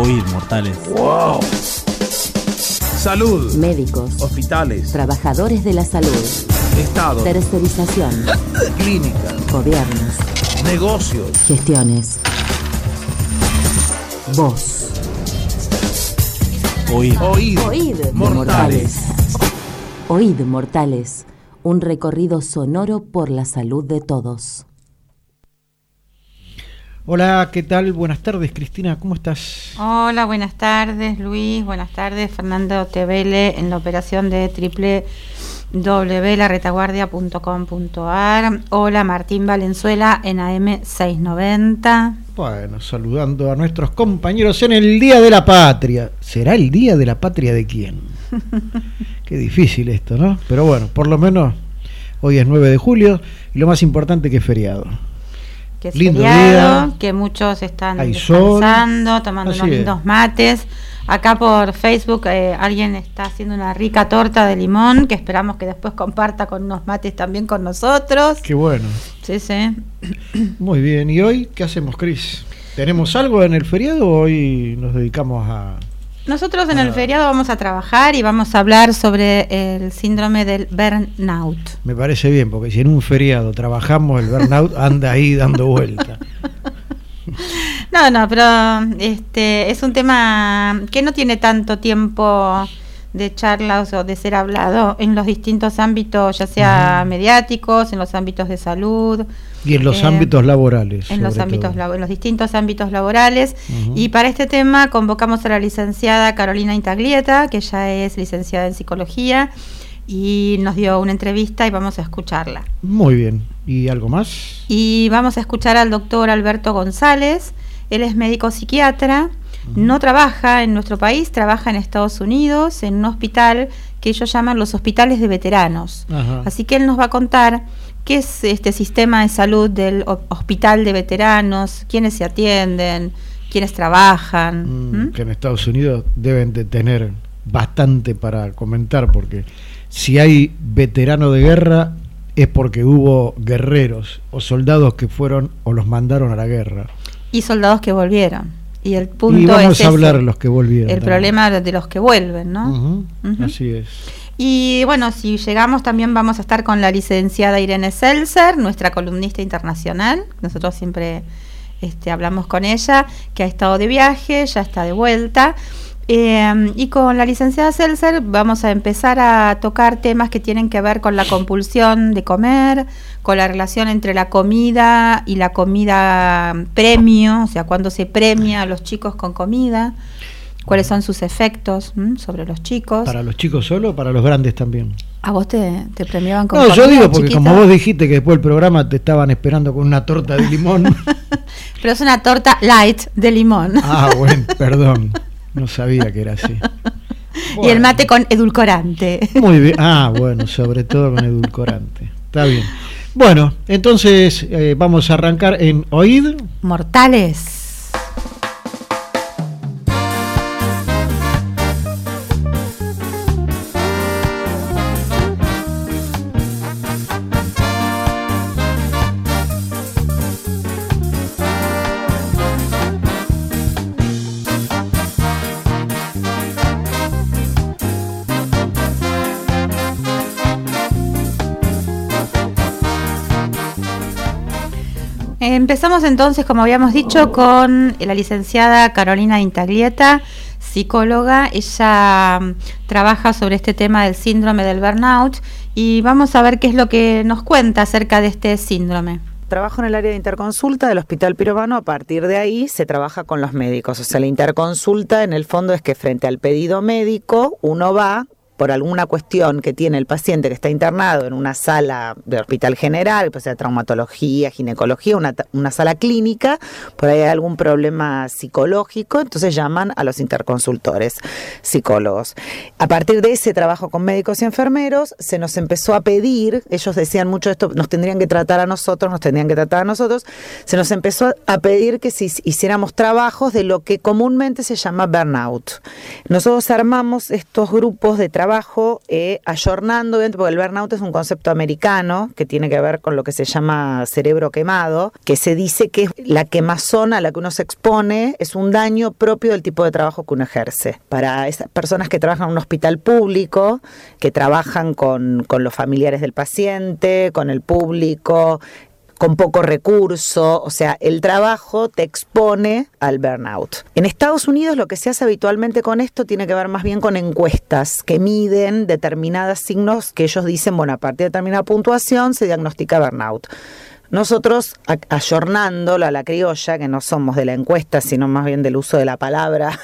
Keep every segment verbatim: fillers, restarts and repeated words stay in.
Oíd, mortales. ¡Wow! Salud. Médicos. Hospitales. Trabajadores de la salud. Estado. Tercerización. Clínica. Gobiernos. Negocios. Gestiones. Voz. Oíd. Oíd. Oíd, mortales. Oíd, mortales. Un recorrido sonoro por la salud de todos. Hola, ¿qué tal? Buenas tardes, Cristina, ¿cómo estás? Hola, buenas tardes, Luis. Buenas tardes, Fernando Tevele, en la operación de doble u doble u doble u punto la retaguardia punto com punto a r. Hola, Martín Valenzuela, en A M seiscientos noventa. Bueno, saludando a nuestros compañeros en el Día de la Patria. ¿Será el Día de la Patria de quién? Qué difícil esto, ¿no? Pero bueno, por lo menos hoy es nueve de julio y lo más importante que es feriado. Que es Lindo feriado, día, que muchos están hay sol, descansando, tomando así unos es. lindos mates. Acá por Facebook eh, alguien está haciendo una rica torta de limón que esperamos que después comparta con unos mates también con nosotros. Qué bueno. Sí, sí. Muy bien, ¿y hoy qué hacemos, Cris? ¿Tenemos algo en el feriado o hoy nos dedicamos a...? Nosotros en Ah. el feriado vamos a trabajar y vamos a hablar sobre el síndrome del burnout. Me parece bien, porque si en un feriado trabajamos, el burnout anda ahí dando vuelta. No, no, pero este es un tema que no tiene tanto tiempo de charlas o de ser hablado en los distintos ámbitos, ya sea uh-huh. mediáticos, en los ámbitos de salud. Y en los eh, ámbitos laborales. En los ámbitos labo- en los distintos ámbitos laborales. Uh-huh. Y para este tema convocamos a la licenciada Carolina Intaglieta, que ella es licenciada en psicología, y nos dio una entrevista y vamos a escucharla. Muy bien. ¿Y algo más? Y vamos a escuchar al doctor Alberto González. Él es médico psiquiatra, no trabaja en nuestro país, trabaja en Estados Unidos, en un hospital que ellos llaman los hospitales de veteranos. Ajá. Así que él nos va a contar qué es este sistema de salud del hospital de veteranos, quiénes se atienden, quiénes trabajan. Mm, ¿Mm? Que en Estados Unidos deben de tener bastante para comentar, porque si hay veterano de guerra es porque hubo guerreros o soldados que fueron o los mandaron a la guerra. Y soldados que volvieron. Y el punto y vamos es a hablar de ese, los que volvieron. el también. problema de los que vuelven, ¿no? Uh-huh. Uh-huh. Así es. Y bueno, si llegamos también vamos a estar con la licenciada Irene Seltzer, nuestra columnista internacional. Nosotros siempre este, hablamos con ella, que ha estado de viaje, ya está de vuelta. Eh, y con la licenciada Seltzer vamos a empezar a tocar temas que tienen que ver con la compulsión de comer, con la relación entre la comida y la comida premio, o sea, cuando se premia a los chicos con comida, cuáles son sus efectos ¿m? sobre los chicos. ¿Para los chicos solo o para los grandes también? ¿A vos te, te premiaban con No, comida, yo digo porque chiquito? como vos dijiste que después del programa te estaban esperando con una torta de limón. Pero es una torta light de limón. Ah, bueno, perdón. No sabía que era así. Y el mate con edulcorante. Muy bien. Ah, bueno, sobre todo con edulcorante. Está bien. Bueno, entonces eh, vamos a arrancar en Oíd. Mortales. Empezamos entonces, como habíamos dicho, con la licenciada Carolina Intaglieta, psicóloga. Ella um, trabaja sobre este tema del síndrome del burnout y vamos a ver qué es lo que nos cuenta acerca de este síndrome. Trabajo en el área de interconsulta del Hospital Pirovano. A partir de ahí se trabaja con los médicos. O sea, la interconsulta en el fondo es que frente al pedido médico uno va por alguna cuestión que tiene el paciente que está internado en una sala de hospital general, pues sea traumatología, ginecología, una, una sala clínica, por ahí hay algún problema psicológico, entonces llaman a los interconsultores psicólogos. A partir de ese trabajo con médicos y enfermeros, se nos empezó a pedir, ellos decían mucho esto, nos tendrían que tratar a nosotros, nos tendrían que tratar a nosotros, se nos empezó a pedir que si hiciéramos trabajos de lo que comúnmente se llama burnout. Nosotros armamos estos grupos de trabajo trabajo, eh, ayornando, porque el burnout es un concepto americano que tiene que ver con lo que se llama cerebro quemado, que se dice que la quemazón a la que uno se expone es un daño propio del tipo de trabajo que uno ejerce. Para esas personas que trabajan en un hospital público, que trabajan con, con los familiares del paciente, con el público, con poco recurso, o sea, el trabajo te expone al burnout. En Estados Unidos lo que se hace habitualmente con esto tiene que ver más bien con encuestas que miden determinados signos que ellos dicen, bueno, a partir de determinada puntuación se diagnostica burnout. Nosotros, ayornándolo a la criolla, que no somos de la encuesta, sino más bien del uso de la palabra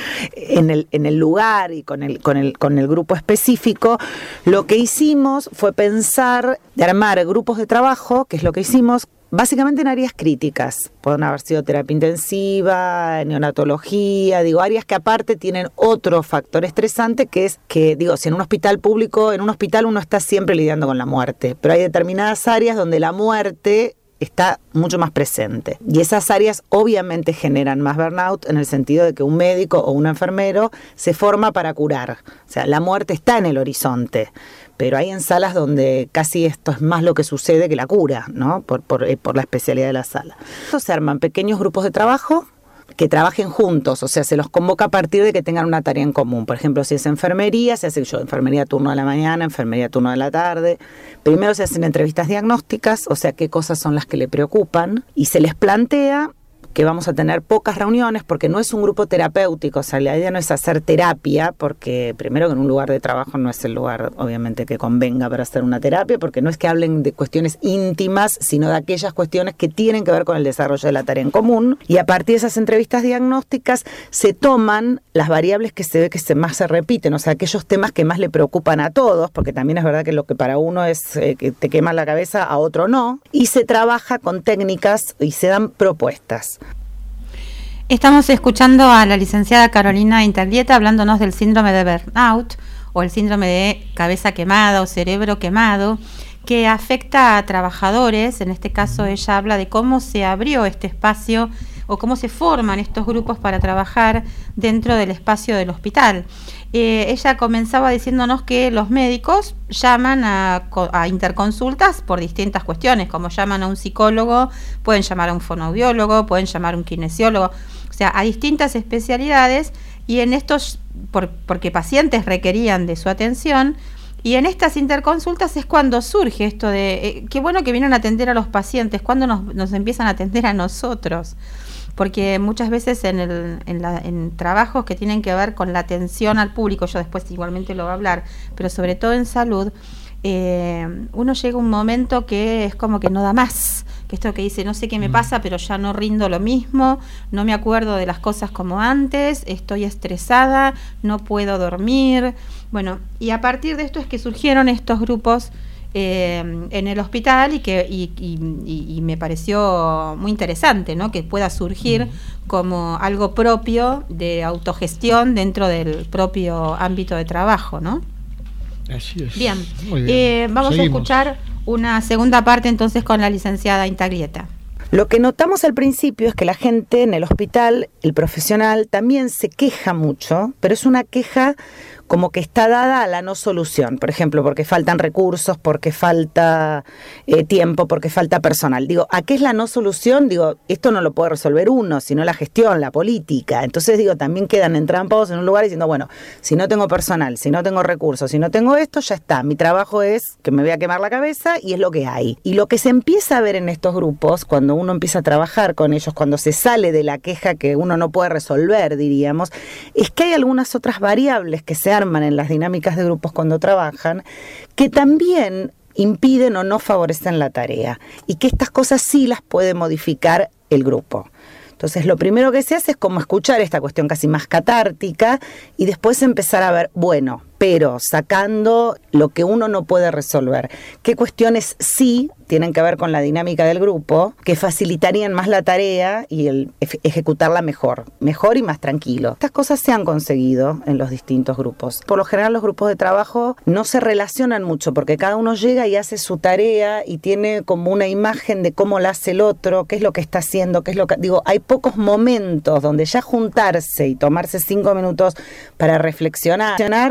en el, en el lugar y con el, con el, con el grupo específico, lo que hicimos fue pensar de armar grupos de trabajo, que es lo que hicimos, básicamente en áreas críticas. Pueden haber sido terapia intensiva, neonatología, digo, áreas que aparte tienen otro factor estresante, que es que, digo, si en un hospital público, en un hospital uno está siempre lidiando con la muerte, pero hay determinadas áreas donde la muerte está mucho más presente. Y esas áreas obviamente generan más burnout en el sentido de que un médico o un enfermero se forma para curar. O sea, la muerte está en el horizonte. Pero hay en salas donde casi esto es más lo que sucede que la cura, ¿no? Por, por, por la especialidad de la sala. Entonces se arman pequeños grupos de trabajo que trabajen juntos, o sea, se los convoca a partir de que tengan una tarea en común. Por ejemplo, si es enfermería, se hace yo, enfermería turno de la mañana, enfermería turno de la tarde. Primero se hacen entrevistas diagnósticas, o sea, qué cosas son las que le preocupan, y se les plantea que vamos a tener pocas reuniones porque no es un grupo terapéutico, o sea, la idea no es hacer terapia, porque primero que en un lugar de trabajo no es el lugar obviamente que convenga para hacer una terapia, porque no es que hablen de cuestiones íntimas, sino de aquellas cuestiones que tienen que ver con el desarrollo de la tarea en común, y a partir de esas entrevistas diagnósticas se toman las variables que se ve que se más se repiten, o sea, aquellos temas que más le preocupan a todos, porque también es verdad que lo que para uno es eh, que te quema la cabeza, a otro no, y se trabaja con técnicas y se dan propuestas. Estamos escuchando a la licenciada Carolina Intaglieta hablándonos del síndrome de burnout o el síndrome de cabeza quemada o cerebro quemado, que afecta a trabajadores. En este caso ella habla de cómo se abrió este espacio o cómo se forman estos grupos para trabajar dentro del espacio del hospital. Eh, ella comenzaba diciéndonos que los médicos llaman a, a interconsultas por distintas cuestiones, como llaman a un psicólogo, pueden llamar a un fonoaudiólogo, pueden llamar a un kinesiólogo, o sea, a distintas especialidades, y en estos, por, porque pacientes requerían de su atención, y en estas interconsultas es cuando surge esto de, eh, qué bueno que vienen a atender a los pacientes, cuando nos, nos empiezan a atender a nosotros. Porque muchas veces en, el, en, la, en trabajos que tienen que ver con la atención al público, yo después igualmente lo voy a hablar, pero sobre todo en salud, eh, uno llega a un momento que es como que no da más, que esto que dice, no sé qué me pasa, pero ya no rindo lo mismo, no me acuerdo de las cosas como antes, estoy estresada, no puedo dormir. Bueno, y a partir de esto es que surgieron estos grupos Eh, en el hospital y que y, y, y, y me pareció muy interesante, ¿no? Que pueda surgir como algo propio de autogestión dentro del propio ámbito de trabajo, ¿no? Así es. Bien, Muy bien. Eh, vamos Seguimos. a escuchar una segunda parte entonces con la licenciada Intaglieta. Lo que notamos al principio es que la gente en el hospital, el profesional, también se queja mucho, pero es una queja como que está dada a la no solución, por ejemplo, porque faltan recursos, porque falta eh, tiempo, porque falta personal. Digo, ¿a qué es la no solución? Digo, esto no lo puede resolver uno, sino la gestión, la política. Entonces, digo, también quedan entrampados en un lugar diciendo, bueno, si no tengo personal, si no tengo recursos, si no tengo esto, ya está. Mi trabajo es que me voy a quemar la cabeza y es lo que hay. Y lo que se empieza a ver en estos grupos, cuando uno empieza a trabajar con ellos, cuando se sale de la queja que uno no puede resolver, diríamos, es que hay algunas otras variables que se arman en las dinámicas de grupos cuando trabajan, que también impiden o no favorecen la tarea, y que estas cosas sí las puede modificar el grupo. Entonces, lo primero que se hace es como escuchar esta cuestión casi más catártica y después empezar a ver, bueno, pero sacando lo que uno no puede resolver, qué cuestiones sí tienen que ver con la dinámica del grupo, que facilitarían más la tarea y el ej- ejecutarla mejor, mejor y más tranquilo. Estas cosas se han conseguido en los distintos grupos. Por lo general los grupos de trabajo no se relacionan mucho porque cada uno llega y hace su tarea y tiene como una imagen de cómo la hace el otro, qué es lo que está haciendo, qué es lo que... Digo, hay pocos momentos donde ya juntarse y tomarse cinco minutos para reflexionar en voz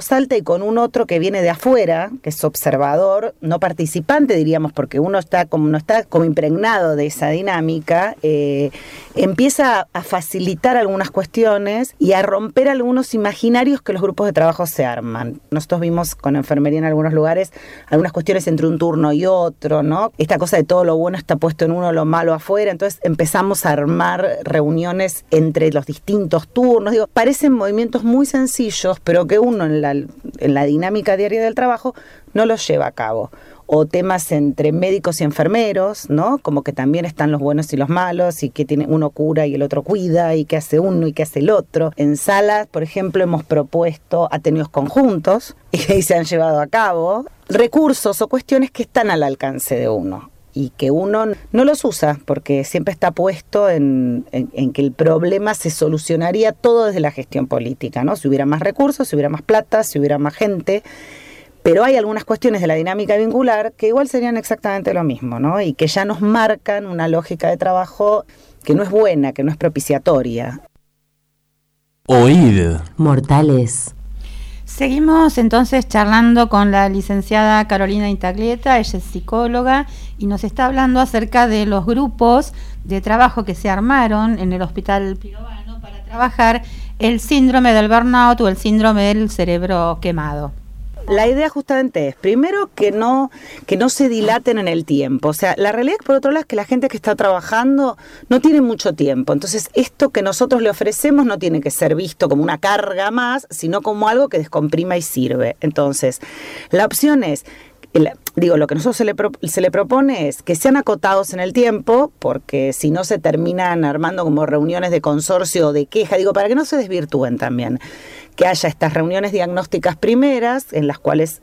voz alta y con un otro que viene de afuera, que es observador, no participante, diríamos, porque uno está como, no está como impregnado de esa dinámica, eh, empieza a facilitar algunas cuestiones y a romper algunos imaginarios que los grupos de trabajo se arman. Nosotros vimos con enfermería en algunos lugares algunas cuestiones entre un turno y otro, ¿no? Esta cosa de todo lo bueno está puesto en uno, lo malo afuera, entonces empezamos a armar reuniones entre los distintos turnos. Digo, parecen movimientos muy sencillos, pero que uno en la, en la dinámica diaria del trabajo no los lleva a cabo. O temas entre médicos y enfermeros, ¿no? Como que también están los buenos y los malos, y que tiene, uno cura y el otro cuida, y qué hace uno y qué hace el otro. En salas, por ejemplo, hemos propuesto ateneos conjuntos y se han llevado a cabo recursos o cuestiones que están al alcance de uno y que uno no los usa porque siempre está puesto en, en, en que el problema se solucionaría todo desde la gestión política, ¿no? Si hubiera más recursos, si hubiera más plata, si hubiera más gente. Pero hay algunas cuestiones de la dinámica vincular que igual serían exactamente lo mismo, ¿no? Y que ya nos marcan una lógica de trabajo que no es buena, que no es propiciatoria. Oíd. Mortales. Seguimos entonces charlando con la licenciada Carolina Intaglieta, ella es psicóloga y nos está hablando acerca de los grupos de trabajo que se armaron en el Hospital Pirovano para trabajar el síndrome del burnout o el síndrome del cerebro quemado. La idea justamente es, primero, que no, que no se dilaten en el tiempo. O sea, la realidad, por otro lado, es que la gente que está trabajando no tiene mucho tiempo. Entonces, esto que nosotros le ofrecemos no tiene que ser visto como una carga más, sino como algo que descomprima y sirve. Entonces, la opción es... El, digo, lo que nosotros se le, pro, se le propone es que sean acotados en el tiempo, porque si no se terminan armando como reuniones de consorcio o de queja, digo, para que no se desvirtúen también, que haya estas reuniones diagnósticas primeras en las cuales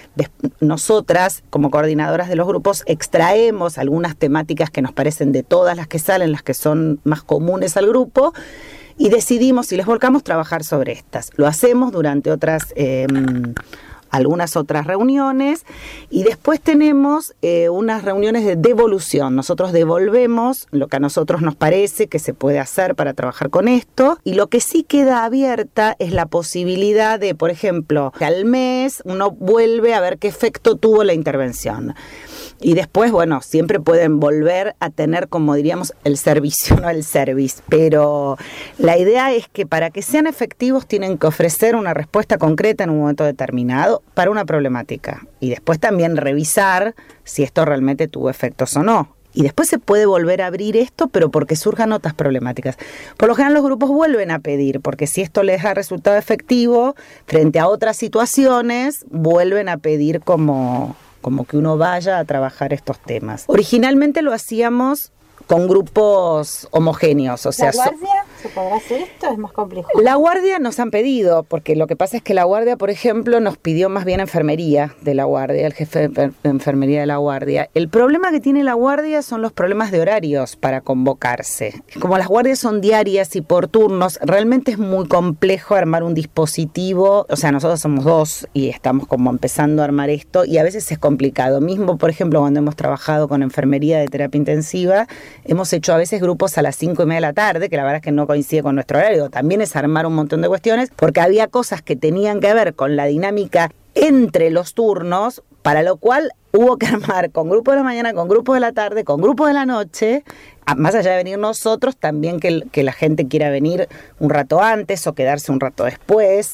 nosotras, como coordinadoras de los grupos, extraemos algunas temáticas que nos parecen de todas las que salen, las que son más comunes al grupo, y decidimos, si les volcamos, trabajar sobre estas. Lo hacemos durante otras... Eh, algunas otras reuniones y después tenemos eh, unas reuniones de devolución. Nosotros devolvemos lo que a nosotros nos parece que se puede hacer para trabajar con esto y lo que sí queda abierta es la posibilidad de, por ejemplo, que al mes uno vuelve a ver qué efecto tuvo la intervención. Y después, bueno, siempre pueden volver a tener, como diríamos, el servicio, no el service. Pero la idea es que para que sean efectivos tienen que ofrecer una respuesta concreta en un momento determinado para una problemática. Y después también revisar si esto realmente tuvo efectos o no. Y después se puede volver a abrir esto, pero porque surjan otras problemáticas. Por lo general los grupos vuelven a pedir, porque si esto les da resultado efectivo, frente a otras situaciones, vuelven a pedir como... como que uno vaya a trabajar estos temas. Originalmente lo hacíamos con grupos homogéneos, o sea... ¿La guardia? ¿Se podrá hacer esto? Es más complejo. La guardia nos han pedido, porque lo que pasa es que la guardia, por ejemplo, nos pidió más bien enfermería de la guardia, el jefe de enfermería de la guardia. El problema que tiene la guardia son los problemas de horarios para convocarse. Como las guardias son diarias y por turnos, realmente es muy complejo armar un dispositivo. O sea, nosotros somos dos y estamos como empezando a armar esto y a veces es complicado. Mismo, por ejemplo, cuando hemos trabajado con enfermería de terapia intensiva, hemos hecho a veces grupos a las cinco y media de la tarde, que la verdad es que no coincide con nuestro horario. También es armar un montón de cuestiones, porque había cosas que tenían que ver con la dinámica entre los turnos, para lo cual hubo que armar con grupo de la mañana, con grupo de la tarde, con grupo de la noche, más allá de venir nosotros, también que, que la gente quiera venir un rato antes o quedarse un rato después.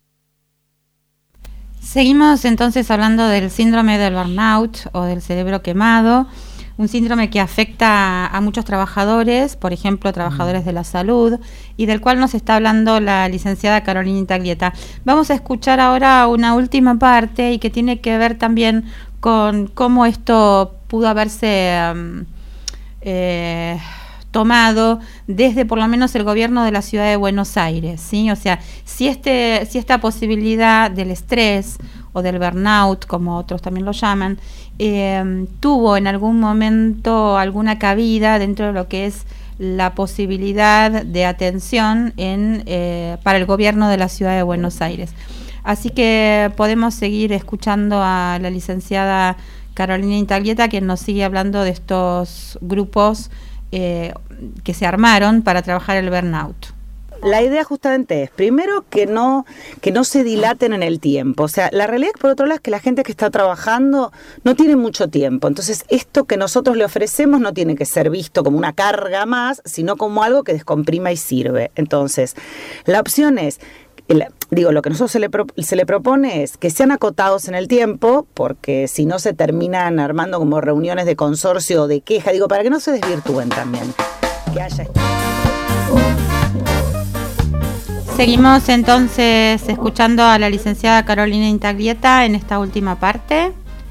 Seguimos entonces hablando del síndrome del burnout o del cerebro quemado, un síndrome que afecta a muchos trabajadores, por ejemplo, trabajadores de la salud, y del cual nos está hablando la licenciada Carolina Intaglieta. Vamos a escuchar ahora una última parte y que tiene que ver también con cómo esto pudo haberse um, eh, tomado desde por lo menos el gobierno de la ciudad de Buenos Aires, ¿sí? O sea, si este, si esta posibilidad del estrés o del burnout, como otros también lo llaman, eh, tuvo en algún momento alguna cabida dentro de lo que es la posibilidad de atención en, eh, para el gobierno de la ciudad de Buenos Aires. Así que podemos seguir escuchando a la licenciada Carolina Intaglieta, quien nos sigue hablando de estos grupos eh, que se armaron para trabajar el burnout. La idea justamente es, primero, que no que no se dilaten en el tiempo. O sea, la realidad, por otro lado, es que la gente que está trabajando no tiene mucho tiempo. Entonces, esto que nosotros le ofrecemos no tiene que ser visto como una carga más, sino como algo que descomprima y sirve. Entonces, la opción es... El, digo, lo que nosotros se le, pro, se le propone es que sean acotados en el tiempo, porque si no se terminan armando como reuniones de consorcio o de queja, digo, para que no se desvirtúen también. Que haya... Seguimos entonces escuchando a la licenciada Carolina Intaglieta en esta última parte.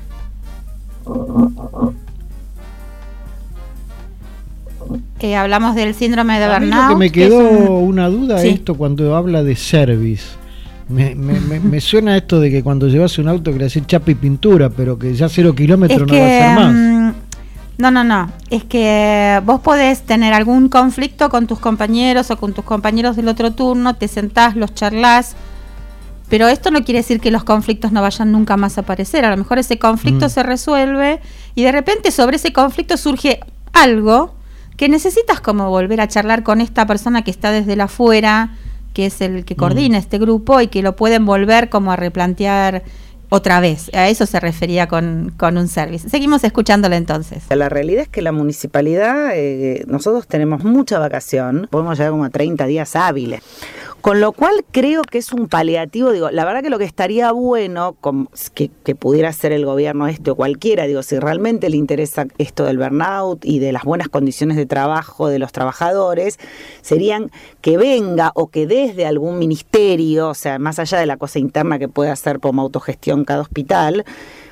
Eh, hablamos del síndrome de a mí burnout. Lo que me quedó que es un... una duda sí. esto cuando habla de service. Me, me, me, me suena esto de que cuando llevas un auto que le haces chapa y pintura, pero que ya cero kilómetros es no que, va a ser más. Um, no, no, no. Es que vos podés tener algún conflicto con tus compañeros o con tus compañeros del otro turno, te sentás, los charlás, pero esto no quiere decir que los conflictos no vayan nunca más a aparecer. A lo mejor ese conflicto mm. se resuelve y de repente sobre ese conflicto surge algo que necesitas como volver a charlar con esta persona que está desde la afuera, que es el que coordina mm. este grupo y que lo pueden volver como a replantear otra vez. A eso se refería con, con un service. Seguimos escuchándolo entonces. La realidad es que la municipalidad, eh, nosotros tenemos mucha vacación, podemos llegar como a treinta días hábiles. Con lo cual creo que es un paliativo, digo, la verdad que lo que estaría bueno con, que, que pudiera hacer el gobierno este o cualquiera, digo, si realmente le interesa esto del burnout y de las buenas condiciones de trabajo de los trabajadores, serían que venga o que desde algún ministerio, o sea, más allá de la cosa interna que puede hacer como autogestión cada hospital,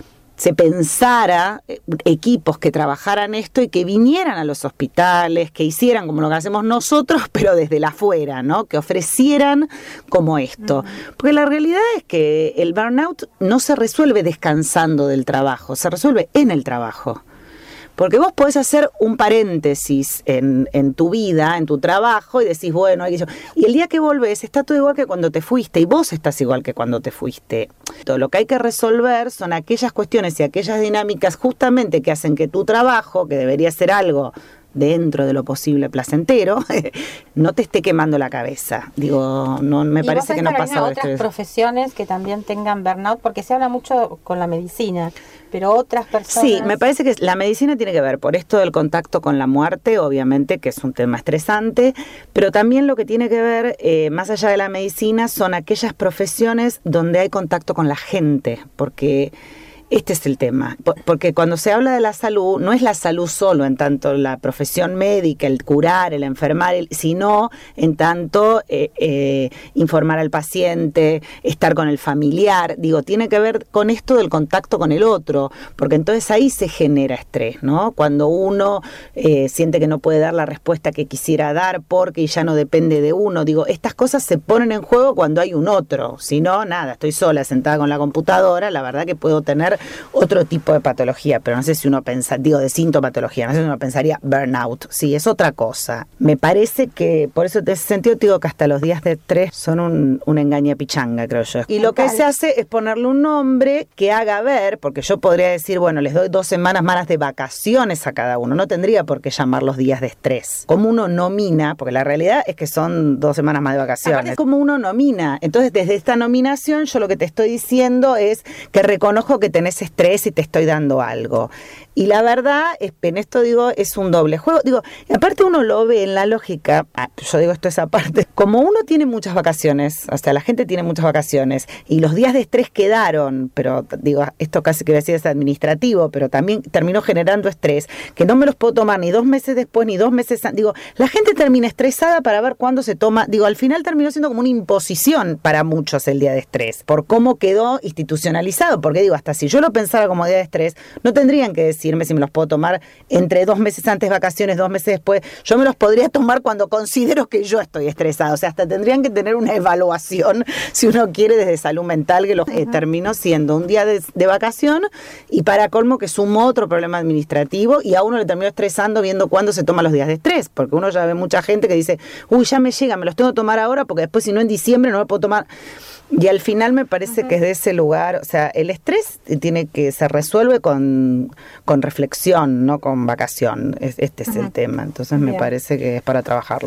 se pensara equipos que trabajaran esto y que vinieran a los hospitales, que hicieran como lo que hacemos nosotros, pero desde la afuera, ¿no? Que ofrecieran como esto. Uh-huh. Porque la realidad es que el burnout no se resuelve descansando del trabajo, se resuelve en el trabajo. Porque vos podés hacer un paréntesis en, en tu vida, en tu trabajo, y decís, bueno, hay que... y el día que volvés está todo igual que cuando te fuiste, y vos estás igual que cuando te fuiste. Todo lo que hay que resolver son aquellas cuestiones y aquellas dinámicas justamente que hacen que tu trabajo, que debería ser algo dentro de lo posible placentero, no te esté quemando la cabeza. Digo, no me parece que no pasa otras estrés. Profesiones que también tengan burnout, porque se habla mucho con la medicina, pero otras personas... Sí, me parece que la medicina tiene que ver por esto del contacto con la muerte, obviamente, que es un tema estresante, pero también lo que tiene que ver, eh, más allá de la medicina, son aquellas profesiones donde hay contacto con la gente, porque... Este es el tema, porque cuando se habla de la salud, no es la salud solo en tanto la profesión médica, el curar, el enfermar, el, sino en tanto eh, eh, informar al paciente, estar con el familiar. Digo, tiene que ver con esto del contacto con el otro, porque entonces ahí se genera estrés, ¿no? Cuando uno eh, siente que no puede dar la respuesta que quisiera dar porque ya no depende de uno. Digo, estas cosas se ponen en juego cuando hay un otro. Si no, nada, estoy sola sentada con la computadora, la verdad que puedo tener otro tipo de patología, pero no sé si uno pensa, digo de sintomatología, no sé si uno pensaría burnout, sí, es otra cosa. Me parece que, por eso en ese sentido te digo que hasta los días de estrés son un, un engaña pichanga, creo yo. Y lo que se hace es ponerle un nombre que haga ver, porque yo podría decir, bueno, les doy dos semanas más de vacaciones a cada uno, no tendría por qué llamar los días de estrés. Como uno nomina, porque la realidad es que son dos semanas más de vacaciones, aparte, como uno nomina, entonces desde esta nominación yo lo que te estoy diciendo es que reconozco que tenés estrés y te estoy dando algo. Y la verdad es que en esto digo, es un doble juego. Digo, y aparte uno lo ve en la lógica, ah, yo digo esto esa parte, como uno tiene muchas vacaciones, o sea, la gente tiene muchas vacaciones y los días de estrés quedaron, pero digo, esto casi que voy a decir es administrativo, pero también terminó generando estrés, que no me los puedo tomar ni dos meses después, ni dos meses antes. Digo, la gente termina estresada para ver cuándo se toma. Digo, al final terminó siendo como una imposición para muchos el día de estrés, por cómo quedó institucionalizado, porque digo, hasta si yo lo pensara como día de estrés, no tendrían que decirme si me los puedo tomar entre dos meses antes vacaciones, dos meses después. Yo me los podría tomar cuando considero que yo estoy estresado. O sea, hasta tendrían que tener una evaluación, si uno quiere, desde salud mental, que lo eh, terminó siendo un día de, de vacación y para colmo que sumó otro problema administrativo y a uno le terminó estresando viendo cuándo se toma los días de estrés, porque uno ya ve mucha gente que dice, uy, ya me llega, me los tengo que tomar ahora porque después si no en diciembre no me puedo tomar. Y al final me parece uh-huh. que es de ese lugar, o sea, el estrés tiene que se resuelve con, con reflexión, no con vacación. Este es uh-huh. el tema, entonces Bien. Me parece que es para trabajarlo.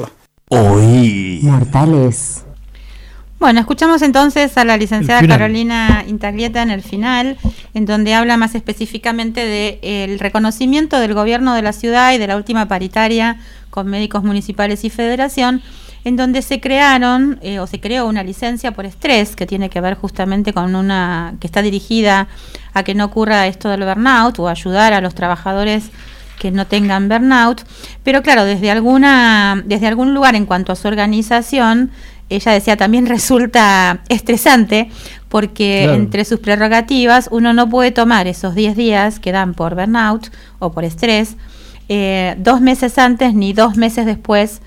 Oí. Mortales. Bueno, escuchamos entonces a la licenciada Carolina Intaglieta en el final, en donde habla más específicamente del reconocimiento del gobierno de la ciudad y de la última paritaria con médicos municipales y federación, en donde se crearon eh, o se creó una licencia por estrés que tiene que ver justamente con una que está dirigida a que no ocurra esto del burnout o ayudar a los trabajadores que no tengan burnout, pero claro, desde alguna desde algún lugar en cuanto a su organización, ella decía también resulta estresante porque claro, entre sus prerrogativas uno no puede tomar esos diez días que dan por burnout o por estrés eh, dos meses antes ni dos meses después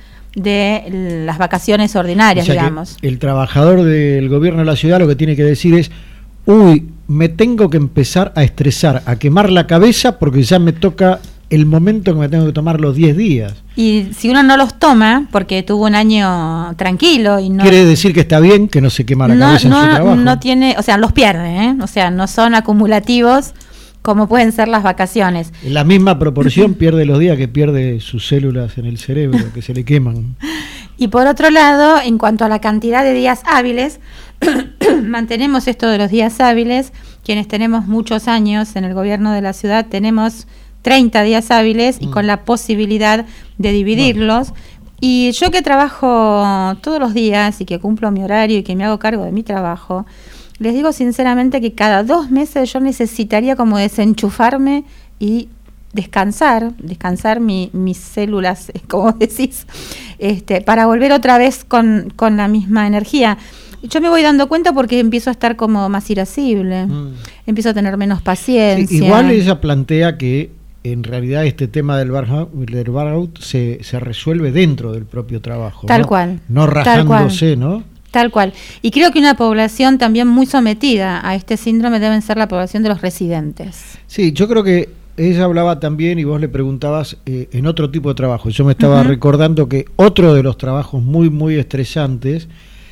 de las vacaciones ordinarias, o sea, digamos. El trabajador del gobierno de la ciudad lo que tiene que decir es: uy, me tengo que empezar a estresar, a quemar la cabeza porque ya me toca el momento que me tengo que tomar los diez días. Y si uno no los toma, porque tuvo un año tranquilo y no... Quiere decir que está bien, que no se quema la no, cabeza no, en su trabajo. No tiene, o sea, los pierde, ¿eh? O sea, no son acumulativos como pueden ser las vacaciones. En la misma proporción pierde los días que pierde sus células en el cerebro, que se le queman. Y por otro lado, en cuanto a la cantidad de días hábiles, mantenemos esto de los días hábiles. Quienes tenemos muchos años en el gobierno de la ciudad tenemos treinta días hábiles y mm. con la posibilidad de dividirlos. Bueno. Y yo que trabajo todos los días y que cumplo mi horario y que me hago cargo de mi trabajo, les digo sinceramente que cada dos meses yo necesitaría como desenchufarme y descansar, descansar mi, mis células, como decís, este, para volver otra vez con, con la misma energía. Yo me voy dando cuenta porque empiezo a estar como más irascible, mm. empiezo a tener menos paciencia. Sí, igual ella plantea que en realidad este tema del burnout, del burnout se, se resuelve dentro del propio trabajo. Tal ¿no? cual. No rajándose, ¿no? Tal cual. Y creo que una población también muy sometida a este síndrome deben ser la población de los residentes. Sí, yo creo que ella hablaba también, y vos le preguntabas, eh, en otro tipo de trabajo. Yo me estaba uh-huh. recordando que otro de los trabajos muy, muy estresantes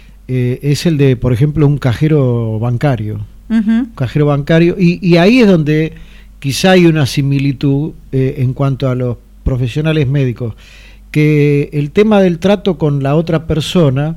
eh, es el de, por ejemplo, un cajero bancario. Uh-huh. Un cajero bancario. Y, y ahí es donde quizá hay una similitud eh, en cuanto a los profesionales médicos, que el tema del trato con la otra persona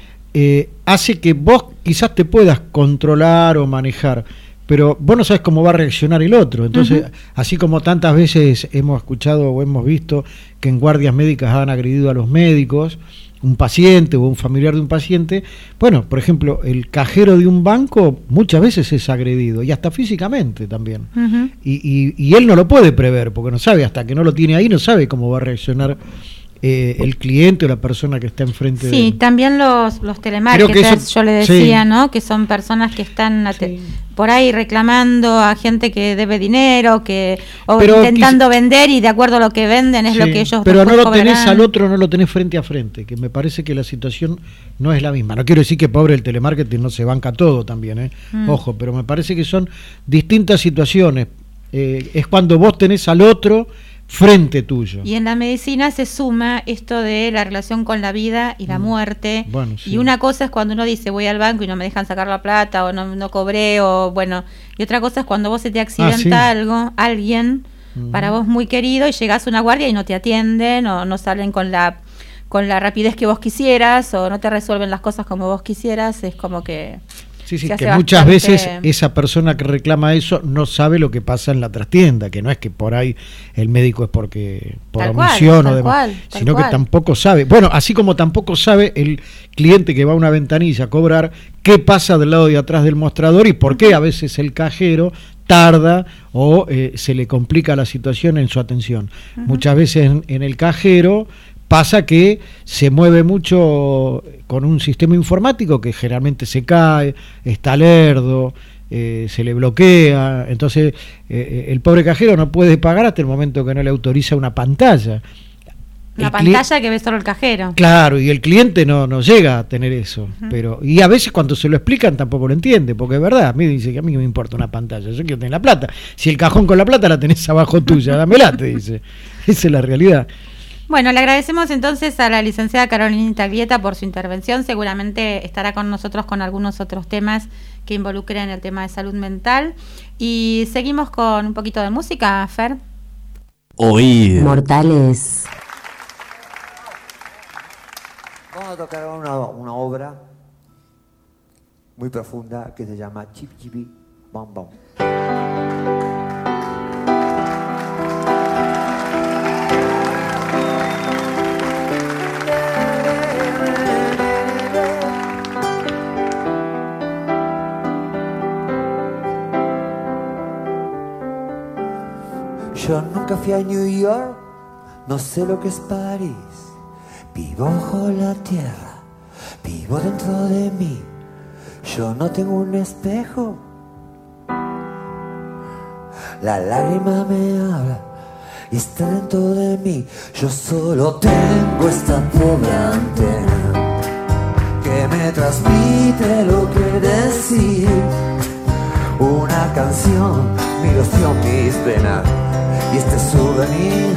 eh, hace que vos quizás te puedas controlar o manejar, pero vos no sabes cómo va a reaccionar el otro. Entonces, uh-huh. así como tantas veces hemos escuchado o hemos visto que en guardias médicas han agredido a los médicos, un paciente o un familiar de un paciente, bueno, por ejemplo, el cajero de un banco muchas veces es agredido, y hasta físicamente también. Uh-huh. Y, y, y él no lo puede prever, porque no sabe, hasta que no lo tiene ahí, no sabe cómo va a reaccionar eh, el cliente o la persona que está enfrente sí, de él. Sí, también los, los telemarketers, yo le decía, sí. ¿no? Que son personas que están sí. por ahí reclamando a gente que debe dinero, que o pero intentando quis... vender, y de acuerdo a lo que venden es sí, lo que ellos pero no lo cobrarán. Tenés al otro, no lo tenés frente a frente, que me parece que la situación no es la misma. No quiero decir que pobre el telemarketing no se banca todo también, ¿eh? Mm. Ojo, pero me parece que son distintas situaciones. Eh, es cuando vos tenés al otro frente tuyo. Y en la medicina se suma esto de la relación con la vida y la mm. muerte. Bueno, sí. Y una cosa es cuando uno dice voy al banco y no me dejan sacar la plata, o no, no cobré, o bueno, y otra cosa es cuando vos se te accidenta ah, sí. algo, alguien mm. para vos muy querido, y llegás a una guardia y no te atienden, o no salen con la con la rapidez que vos quisieras, o no te resuelven las cosas como vos quisieras. Es como que Sí, sí, que muchas veces esa persona que reclama eso no sabe lo que pasa en la trastienda, que no es que por ahí el médico es porque por tal omisión cual, o demás, cual, sino cual. que tampoco sabe. Bueno, así como tampoco sabe el cliente que va a una ventanilla a cobrar qué pasa del lado de atrás del mostrador y por qué a veces el cajero tarda o eh, se le complica la situación en su atención. Uh-huh. Muchas veces en, en el cajero pasa que se mueve mucho con un sistema informático que generalmente se cae, está lerdo, eh, se le bloquea, entonces eh, el pobre cajero no puede pagar hasta el momento que no le autoriza una pantalla. Una pantalla que ve solo el cajero. Claro, y el cliente no, no llega a tener eso. Uh-huh. Pero y a veces cuando se lo explican tampoco lo entiende, porque es verdad, a mí dice que a mí no me importa una pantalla, yo quiero tener la plata. Si el cajón con la plata la tenés abajo tuya, dámela, te dice. Esa es la realidad. Bueno, le agradecemos entonces a la licenciada Carolina Intaglieta por su intervención. Seguramente estará con nosotros con algunos otros temas que involucren el tema de salud mental. Y seguimos con un poquito de música, Fer. Oír. Mortales. Vamos a tocar una, una obra muy profunda que se llama Chipi Chipi Bom Bom. Yo nunca fui a New York, no sé lo que es París. Vivo bajo la tierra, vivo dentro de mí. Yo no tengo un espejo, la lágrima me habla y está dentro de mí. Yo solo tengo esta pobre antena que me transmite lo que decir. Una canción, mi ilusión, mis venas y este souvenir.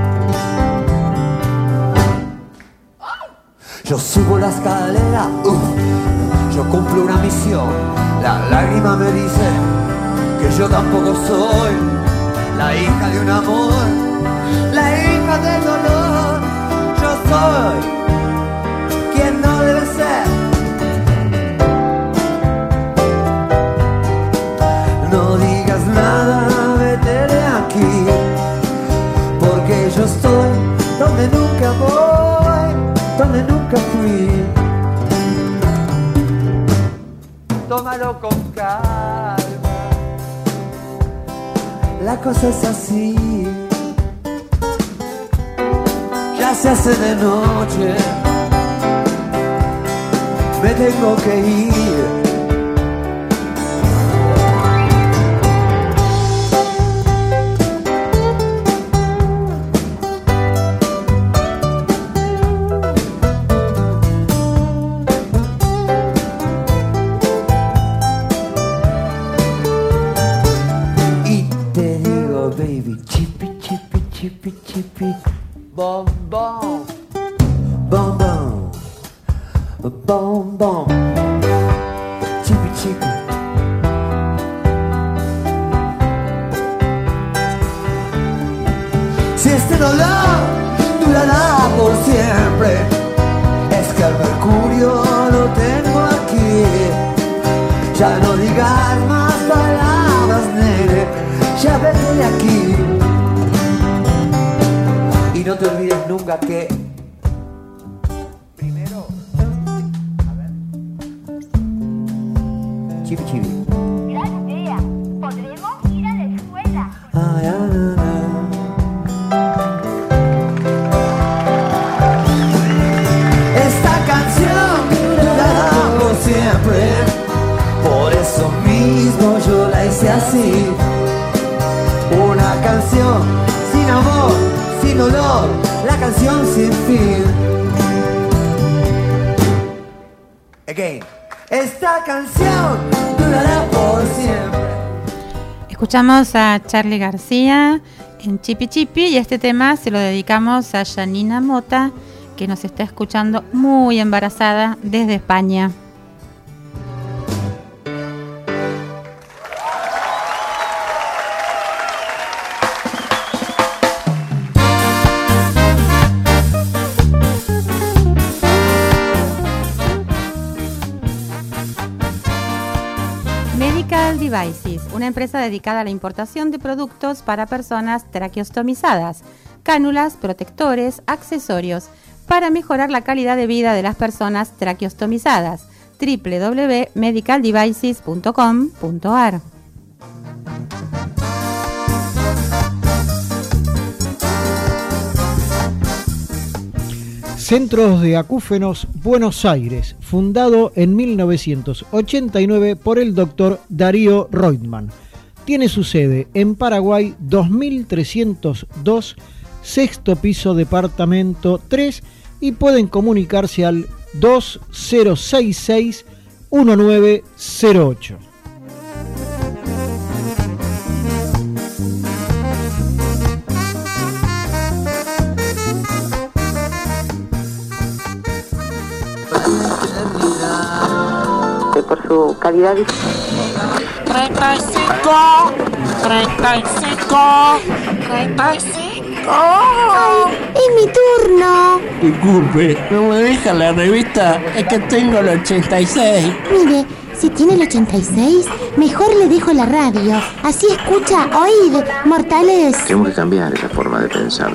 Yo subo la escalera, uh, yo cumplo una misión. La lágrima me dice que yo tampoco soy la hija de un amor, la hija del dolor. Yo soy quien no debe ser. No digas nada, vete de aquí, porque yo estoy donde nunca voy, donde nunca fui. Tómalo con calma, la cosa es así. Ya se hace de noche, me tengo que ir. Chipi chipi bom bom bom bom bom bom chipi chipi. Si este dolor durará por siempre, es que al mercurio lo tengo aquí. Ya no digas más palabras, nene, ya vete de aquí. Y no te olvides nunca que primero, a ver, chipi chipi. Gran idea, podremos ir a la escuela. Ay, ay, ay, ay. Esta canción durará por siempre, por eso mismo yo la hice así. Una canción sin amor, sin dolor, la canción sin fin. Again. Esta canción durará por siempre. Escuchamos a Charly García en Chipi Chipi y este tema se lo dedicamos a Janina Mota, que nos está escuchando muy embarazada desde España. Medical Devices, una empresa dedicada a la importación de productos para personas traqueostomizadas, cánulas, protectores, accesorios, para mejorar la calidad de vida de las personas traqueostomizadas. doble u doble u doble u punto medical devices punto com punto a r. Centros de Acúfenos Buenos Aires, fundado en mil novecientos ochenta y nueve por el doctor Darío Reutemann. Tiene su sede en Paraguay dos mil trescientos dos, sexto piso, departamento tres, y pueden comunicarse al dos cero seis seis, uno nueve cero ocho. Por su calidad. treinta y cinco, treinta y cinco, treinta y cinco. ¡Ay! ¡Es mi turno! Disculpe, ¿no me deja la revista? Es que tengo el ochenta y seis. Mire, si tiene el ochenta y seis, mejor le dejo la radio. Así escucha, oíd, mortales. Tenemos que cambiar esa forma de pensar.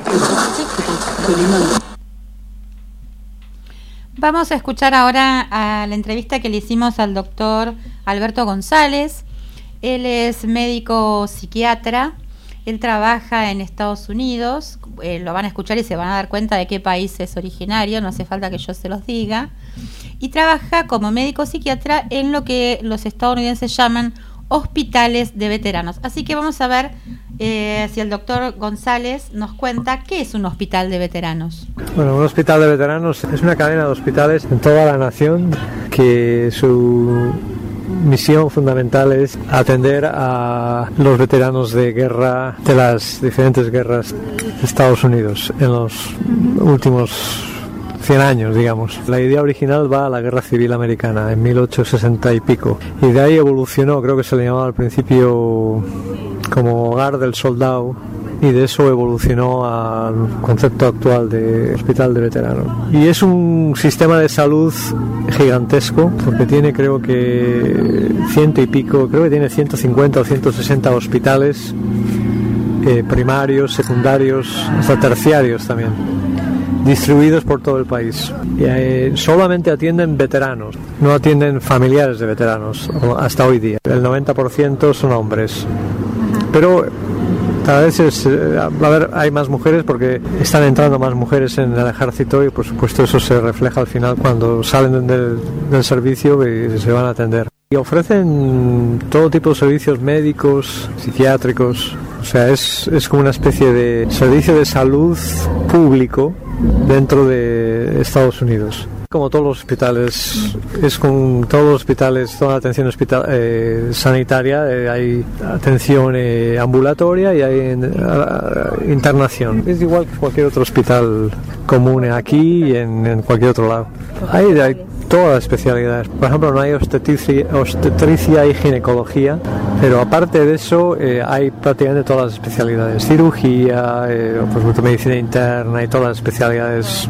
Vamos a escuchar ahora a la entrevista que le hicimos al doctor Alberto González. Él es médico psiquiatra. Él trabaja en Estados Unidos. Eh, lo van a escuchar y se van a dar cuenta de qué país es originario. No hace falta que yo se los diga. Y trabaja como médico psiquiatra en lo que los estadounidenses llaman hospitales de veteranos. Así que vamos a ver eh, si el doctor González nos cuenta qué es un hospital de veteranos. Bueno, un hospital de veteranos es una cadena de hospitales en toda la nación que su misión fundamental es atender a los veteranos de guerra, de las diferentes guerras de Estados Unidos en los últimos cien años, digamos. La idea original va a la Guerra Civil Americana en mil ochocientos sesenta y pico, y de ahí evolucionó, creo que se le llamaba al principio como Hogar del Soldado, y de eso evolucionó al concepto actual de hospital de veteranos. Y es un sistema de salud gigantesco, porque tiene creo que ciento y pico, creo que tiene ciento cincuenta o ciento sesenta hospitales eh, primarios, secundarios, hasta terciarios también, distribuidos por todo el país. Y, eh, solamente atienden veteranos, no atienden familiares de veteranos hasta hoy día. El noventa por ciento son hombres, pero cada vez es, a ver, hay más mujeres porque están entrando más mujeres en el ejército, y por supuesto eso se refleja al final cuando salen del, del servicio y se van a atender. Y ofrecen todo tipo de servicios médicos, psiquiátricos, o sea, es, es como una especie de servicio de salud público dentro de Estados Unidos. Como todos los hospitales, es con todos los hospitales, toda la atención hospital, eh, sanitaria, eh, hay atención eh, ambulatoria y hay en, uh, internación. Es igual que cualquier otro hospital común aquí y en, en cualquier otro lado. Hay, hay todas las especialidades. Por ejemplo, no hay obstetricia, obstetricia y ginecología, pero aparte de eso eh, hay prácticamente todas las especialidades. Cirugía, eh, por ejemplo, medicina interna y todas las especialidades.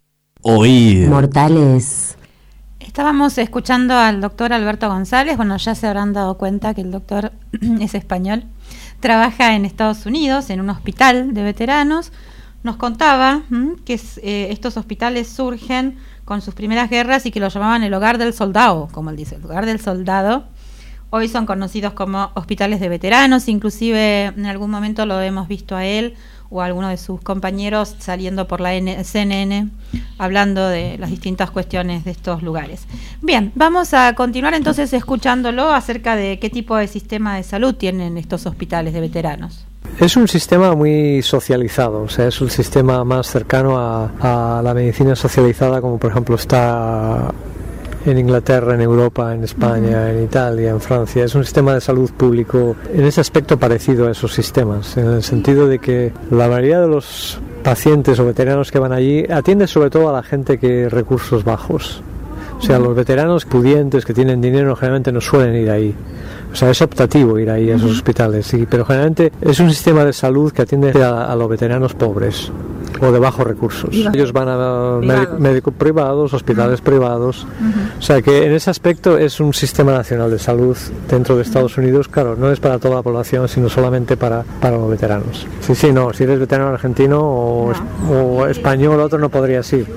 Oíd. Mortales. Estábamos escuchando al doctor Alberto González. Bueno, ya se habrán dado cuenta que el doctor es español. Trabaja en Estados Unidos en un hospital de veteranos. Nos contaba ¿m? que eh, estos hospitales surgen con sus primeras guerras y que lo llamaban el hogar del soldado, como él dice, el hogar del soldado. Hoy son conocidos como hospitales de veteranos. Inclusive en algún momento lo hemos visto a él o a alguno de sus compañeros saliendo por la C N N hablando de las distintas cuestiones de estos lugares. Bien, vamos a continuar entonces escuchándolo acerca de qué tipo de sistema de salud tienen estos hospitales de veteranos. Es un sistema muy socializado, o sea, es un sistema más cercano a, a la medicina socializada, como por ejemplo está en Inglaterra, en Europa, en España, uh-huh. en Italia, en Francia. Es un sistema de salud público en ese aspecto parecido a esos sistemas, en el sentido de que la mayoría de los pacientes o veteranos que van allí atiende sobre todo a la gente que recursos bajos. O sea, los veteranos pudientes que tienen dinero generalmente no suelen ir ahí. O sea, es optativo ir ahí a esos uh-huh. hospitales, sí, pero generalmente es un sistema de salud que atiende a, a los veteranos pobres o de bajos recursos. Ellos van a médico, médicos privados, hospitales uh-huh. privados. Uh-huh. O sea que en ese aspecto es un sistema nacional de salud dentro de Estados Unidos. Claro, no es para toda la población, sino solamente para, para los veteranos. Sí, sí, no, si eres veterano argentino o, no. o español, otro no podrías ir.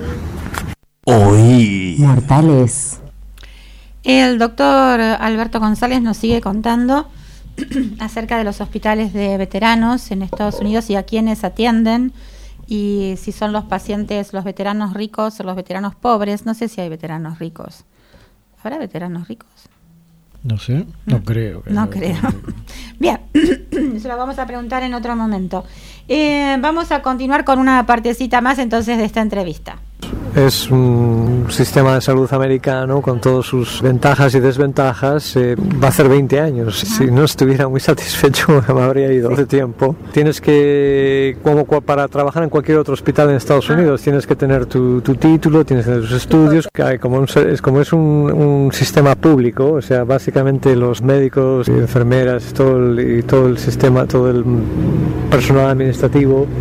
Oíd. Mortales. El doctor Alberto González nos sigue contando acerca de los hospitales de veteranos en Estados Unidos y a quienes atienden, y si son los pacientes los veteranos ricos o los veteranos pobres. No sé si hay veteranos ricos. ¿Habrá veteranos ricos? No sé, no, no creo. No creo. Bien, se lo vamos a preguntar en otro momento. Eh, vamos a continuar con una partecita más entonces de esta entrevista. Es un sistema de salud americano con todas sus ventajas y desventajas. Eh, va a hacer veinte años. Si no estuviera muy satisfecho me habría ido hace tiempo. Tienes que, como para trabajar en cualquier otro hospital en Estados Unidos, tienes que tener tu, tu título, tienes que tener tus estudios. Como, un, es, como es un, un sistema público, o sea, básicamente los médicos, enfermeras, todo el, y todo el sistema, todo el personal administrativo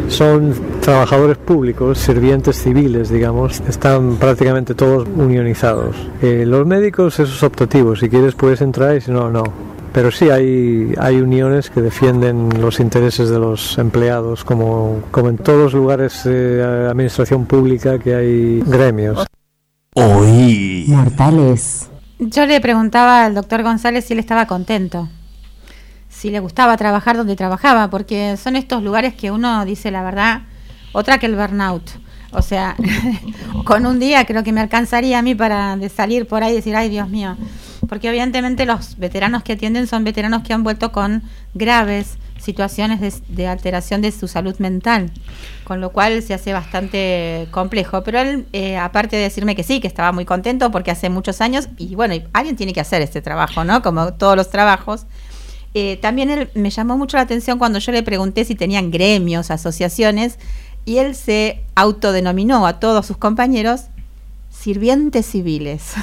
son trabajadores públicos, sirvientes civiles, digamos, están prácticamente todos unionizados. Eh, los médicos, eso es optativo, si quieres puedes entrar y si no, no. Pero sí hay, hay uniones que defienden los intereses de los empleados, como, como en todos los lugares de eh, administración pública que hay gremios. Hoy. Mortales. Yo le preguntaba al doctor González si él estaba contento, si le gustaba trabajar donde trabajaba, porque son estos lugares que uno dice la verdad, otra que el burnout. O sea, con un día creo que me alcanzaría a mí para de salir por ahí y decir, ay Dios mío, porque evidentemente los veteranos que atienden son veteranos que han vuelto con graves situaciones de, de alteración de su salud mental, con lo cual se hace bastante complejo. Pero él, eh, aparte de decirme que sí, que estaba muy contento porque hace muchos años, y bueno, alguien tiene que hacer este trabajo, ¿no? Como todos los trabajos. Eh, también él me llamó mucho la atención cuando yo le pregunté si tenían gremios, asociaciones, y él se autodenominó a todos sus compañeros sirvientes civiles.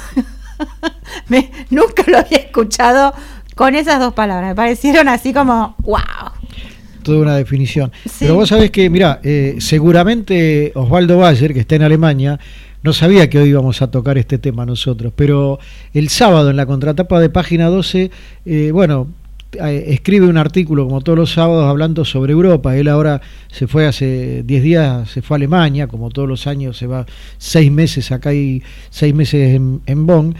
me, nunca lo había escuchado con esas dos palabras, me parecieron así como wow. Toda una definición. Sí. Pero vos sabés que, mirá, eh, seguramente Osvaldo Bayer, que está en Alemania, no sabía que hoy íbamos a tocar este tema nosotros, pero el sábado en la contratapa de Página doce, eh, bueno, eh, escribe un artículo como todos los sábados hablando sobre Europa. Él ahora se fue hace diez días, se fue a Alemania, como todos los años se va seis meses acá y seis meses en, en Bonn.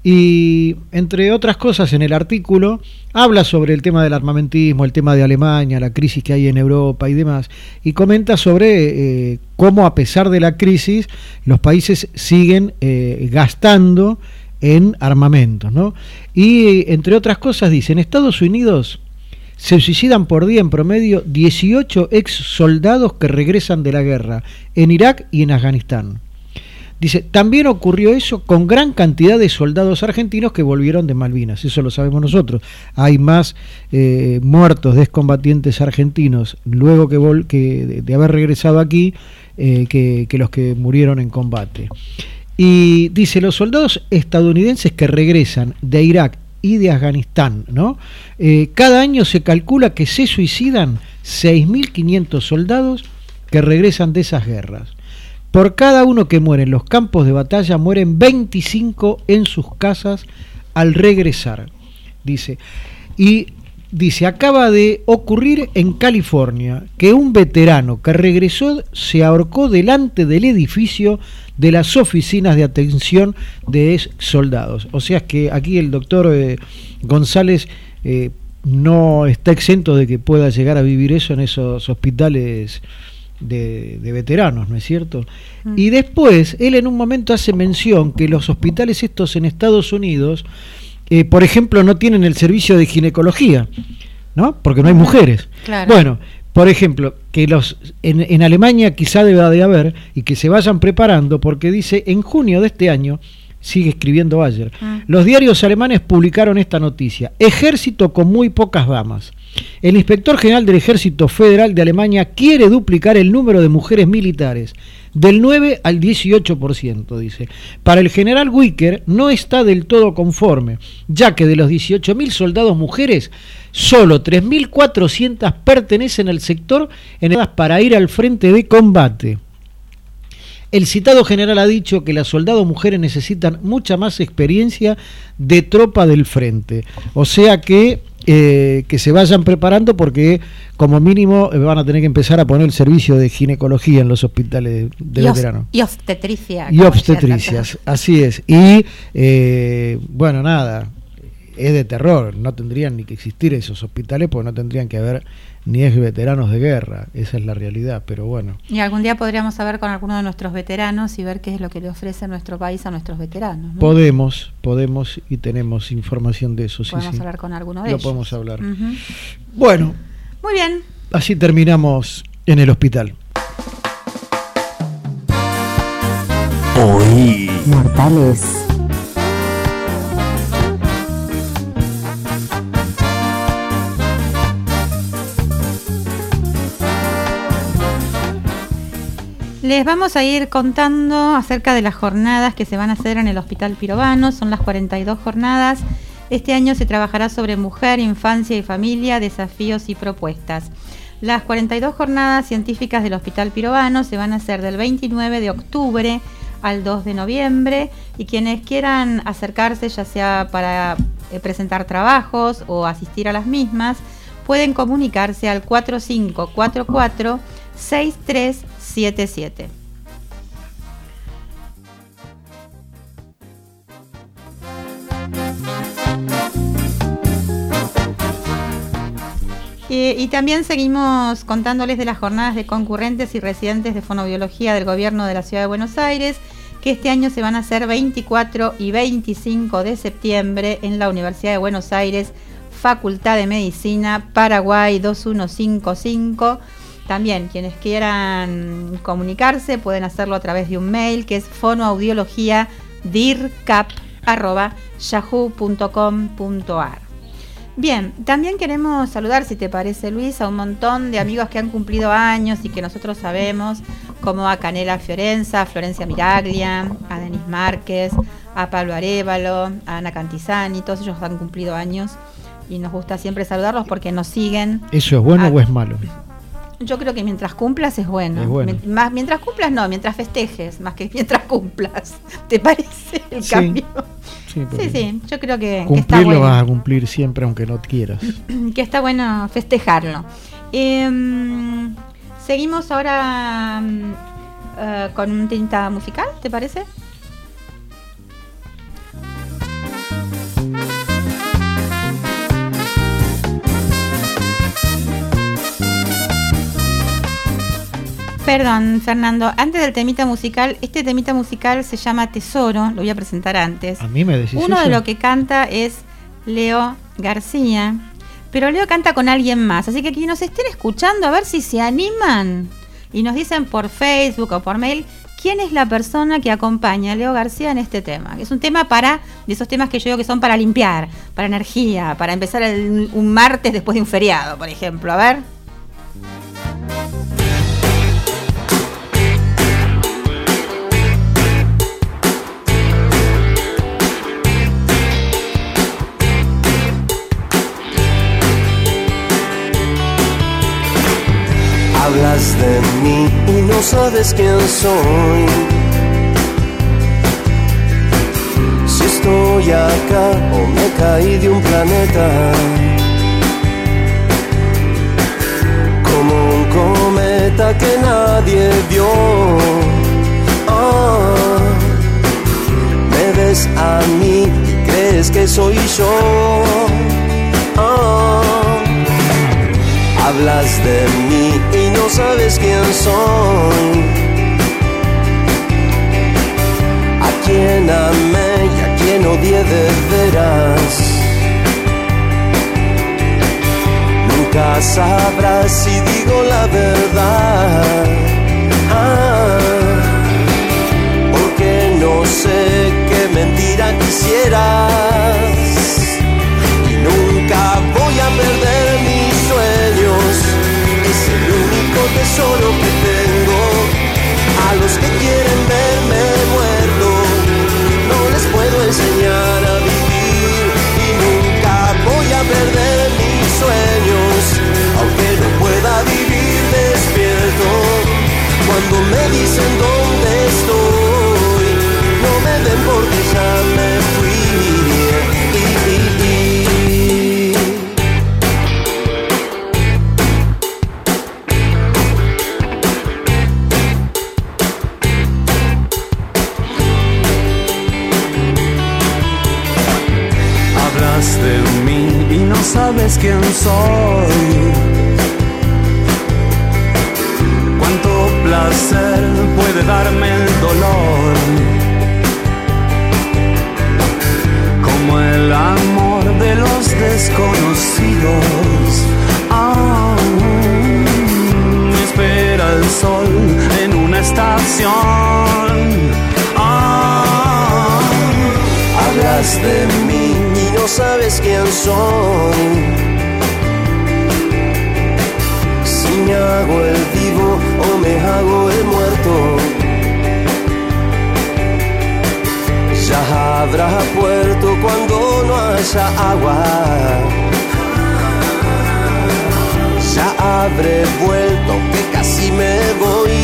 Y entre otras cosas en el artículo habla sobre el tema del armamentismo, el tema de Alemania, la crisis que hay en Europa y demás, y comenta sobre eh, cómo a pesar de la crisis los países siguen eh, gastando en armamentos, ¿no? Y entre otras cosas dice, en Estados Unidos se suicidan por día en promedio dieciocho ex soldados que regresan de la guerra en Irak y en Afganistán. Dice, también ocurrió eso con gran cantidad de soldados argentinos que volvieron de Malvinas, eso lo sabemos nosotros. Hay más eh, muertos de excombatientes argentinos luego que, vol que de, de haber regresado aquí eh, que, que los que murieron en combate. Y dice, los soldados estadounidenses que regresan de Irak y de Afganistán, ¿no? Eh, cada año se calcula que se suicidan seis mil quinientos soldados que regresan de esas guerras. Por cada uno que muere en los campos de batalla, mueren veinticinco en sus casas al regresar, dice. Y dice, acaba de ocurrir en California que un veterano que regresó se ahorcó delante del edificio de las oficinas de atención de ex soldados. O sea que aquí el doctor eh, González eh, no está exento de que pueda llegar a vivir eso en esos hospitales de, de veteranos, ¿no es cierto? Mm. Y después, él en un momento hace mención que los hospitales estos en Estados Unidos, eh, por ejemplo, no tienen el servicio de ginecología, ¿no? Porque no hay mujeres. Claro. Bueno, por ejemplo, que los en, en Alemania quizá deba de haber, y que se vayan preparando, porque dice, en junio de este año, sigue escribiendo Bayer, mm. los diarios alemanes publicaron esta noticia: ejército con muy pocas damas. El inspector general del Ejército Federal de Alemania quiere duplicar el número de mujeres militares del nueve al dieciocho por ciento, dice. Para el general Wicker no está del todo conforme, ya que de los dieciocho mil soldados mujeres, solo tres mil cuatrocientas pertenecen al sector en edad para ir al frente de combate. El citado general ha dicho que las soldados mujeres necesitan mucha más experiencia de tropa del frente. O sea que eh, que se vayan preparando, porque como mínimo eh, van a tener que empezar a poner el servicio de ginecología en los hospitales de, de y veteranos. Y obstetricia. Y obstetricias, así es. Y eh, bueno, nada, es de terror. No tendrían ni que existir esos hospitales, porque no tendrían que haber ni ex veteranos de guerra. Esa es la realidad, pero bueno. Y algún día podríamos hablar con alguno de nuestros veteranos y ver qué es lo que le ofrece nuestro país a nuestros veteranos, ¿no? Podemos, podemos y tenemos información de eso. Podemos sí, sí. hablar con alguno de Lo ellos. Lo podemos hablar. Uh-huh. Bueno. Muy bien. Así terminamos en el hospital. Hoy. Mortales. Les vamos a ir contando acerca de las jornadas que se van a hacer en el Hospital Pirovano. Son las cuarenta y dos jornadas. Este año se trabajará sobre mujer, infancia y familia, desafíos y propuestas. Las cuarenta y dos jornadas científicas del Hospital Pirovano se van a hacer del veintinueve de octubre al dos de noviembre, y quienes quieran acercarse, ya sea para eh, presentar trabajos o asistir a las mismas, pueden comunicarse al cuatro cinco cuatro cuatro seis tres siete siete. Eh, y también seguimos contándoles de las jornadas de concurrentes y residentes de fonobiología del gobierno de la Ciudad de Buenos Aires, que este año se van a hacer veinticuatro y veinticinco de septiembre en la Universidad de Buenos Aires, Facultad de Medicina, Paraguay dos uno cinco cinco. También quienes quieran comunicarse pueden hacerlo a través de un mail que es fonoaudiología dircap arroba yahoo punto com punto ar. Bien, también queremos saludar, si te parece, Luis, a un montón de amigos que han cumplido años y que nosotros sabemos, como a Canela Fiorenza, a Florencia Miraglia, a Denis Márquez, a Pablo Arévalo, a Ana Cantizani. Todos ellos han cumplido años y nos gusta siempre saludarlos porque nos siguen. ¿Eso es bueno a... o es malo? Yo creo que mientras cumplas es bueno. Es bueno. Más, mientras cumplas no, mientras festejes, más que mientras cumplas. ¿Te parece el Sí. cambio? Sí, Sí, sí, yo creo que, que cumplir está lo bueno. vas a cumplir siempre aunque no quieras. Que está bueno festejarlo. Eh, seguimos ahora uh, con un tinta musical, ¿te parece? Perdón, Fernando, antes del temita musical, este temita musical se llama Tesoro, lo voy a presentar antes. A mí me decís Uno eso. de lo que canta es Leo García, pero Leo canta con alguien más, así que quienes nos estén escuchando, a ver si se animan y nos dicen por Facebook o por mail quién es la persona que acompaña a Leo García en este tema. Es un tema para, de esos temas que yo digo que son para limpiar, para energía, para empezar el, un martes después de un feriado, por ejemplo. A ver. Hablas de mí y no sabes quién soy. Si estoy acá o me caí de un planeta, como un cometa que nadie vio. Oh, me ves a mí y crees que soy yo. Oh, hablas de mí y no sabes quién soy. A quien amé y a quien odié de veras. Nunca sabrás si digo la verdad. Ah, porque no sé qué mentira quisieras. Y nunca voy a perder mis sueños. Es el único tesoro que tengo. A los que quieren verme muerto no les puedo enseñar a vivir. Y nunca voy a perder mis sueños, aunque no pueda vivir despierto. Cuando me dicen dónde estoy, no me ven porque ya me fui. Y, y, y. De mí y no sabes quién soy. Cuánto placer puede darme el dolor, como el amor de los desconocidos. Ah, me espera el sol en una estación. Ah, hablas de mí y no sabes quién soy. Si me hago el vivo o me hago el muerto, ya habrá puerto cuando no haya agua. ya habré vuelto, que casi me voy.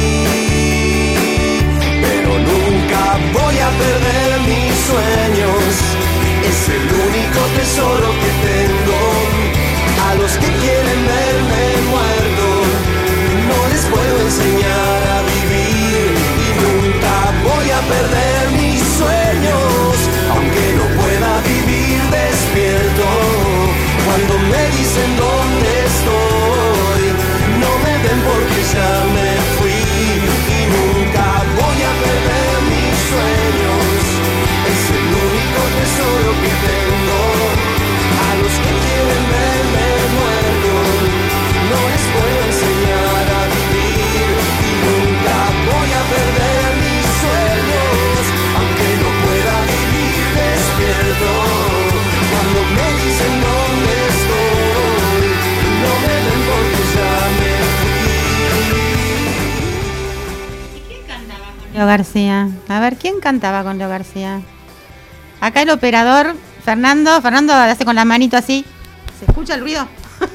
Pero nunca voy a perder mis sueños, es el único tesoro que tengo. A los que quieren verme muerto, no les puedo enseñar a vivir. Y nunca voy a perder mis sueños, aunque no pueda vivir despierto. Cuando me dicen dónde estoy, no me ven porque ya me fui. Y nunca voy a perder mis sueños, es el único tesoro que tengo. A los que quieren verme muerto, no les puedo enseñar a vivir. Y nunca voy a perder mis sueños, aunque no pueda vivir despierto. Cuando me dicen dónde estoy, no me ven porque ya me fui. ¿Quién cantaba con Leo García? A ver, ¿quién cantaba con Leo García? Acá el operador, Fernando. Fernando hace con la manito así. ¿Se escucha el ruido?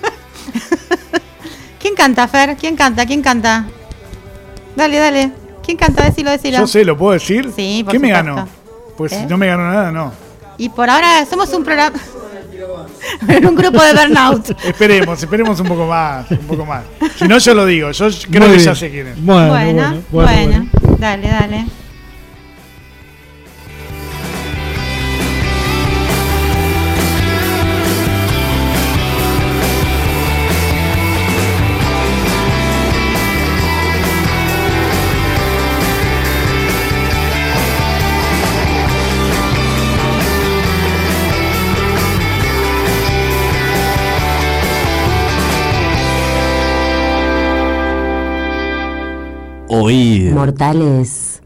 ¿Quién canta, Fer? ¿Quién canta? ¿Quién canta? Dale, dale. ¿Quién canta? Decilo, decilo. Yo sé, ¿lo puedo decir? Sí, por ¿Qué me supuesto. ganó? Pues ¿Eh? si no me ganó nada, no. Y por ahora somos un programa... en un grupo de burnout. Esperemos, esperemos un poco más, un poco más. Si no, yo lo digo. Yo creo Muy que bien. ya sé quién es. Bueno, Bueno, bueno, bueno, bueno, bueno. Dale, dale. Oíd. Mortales.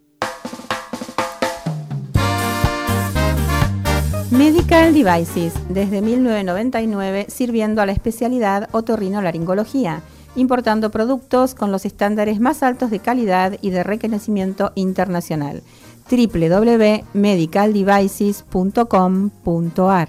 Medical Devices, desde mil novecientos noventa y nueve, sirviendo a la especialidad otorrinolaringología, importando productos con los estándares más altos de calidad y de reconocimiento internacional. doble u doble u doble u punto medical devices punto com punto a r.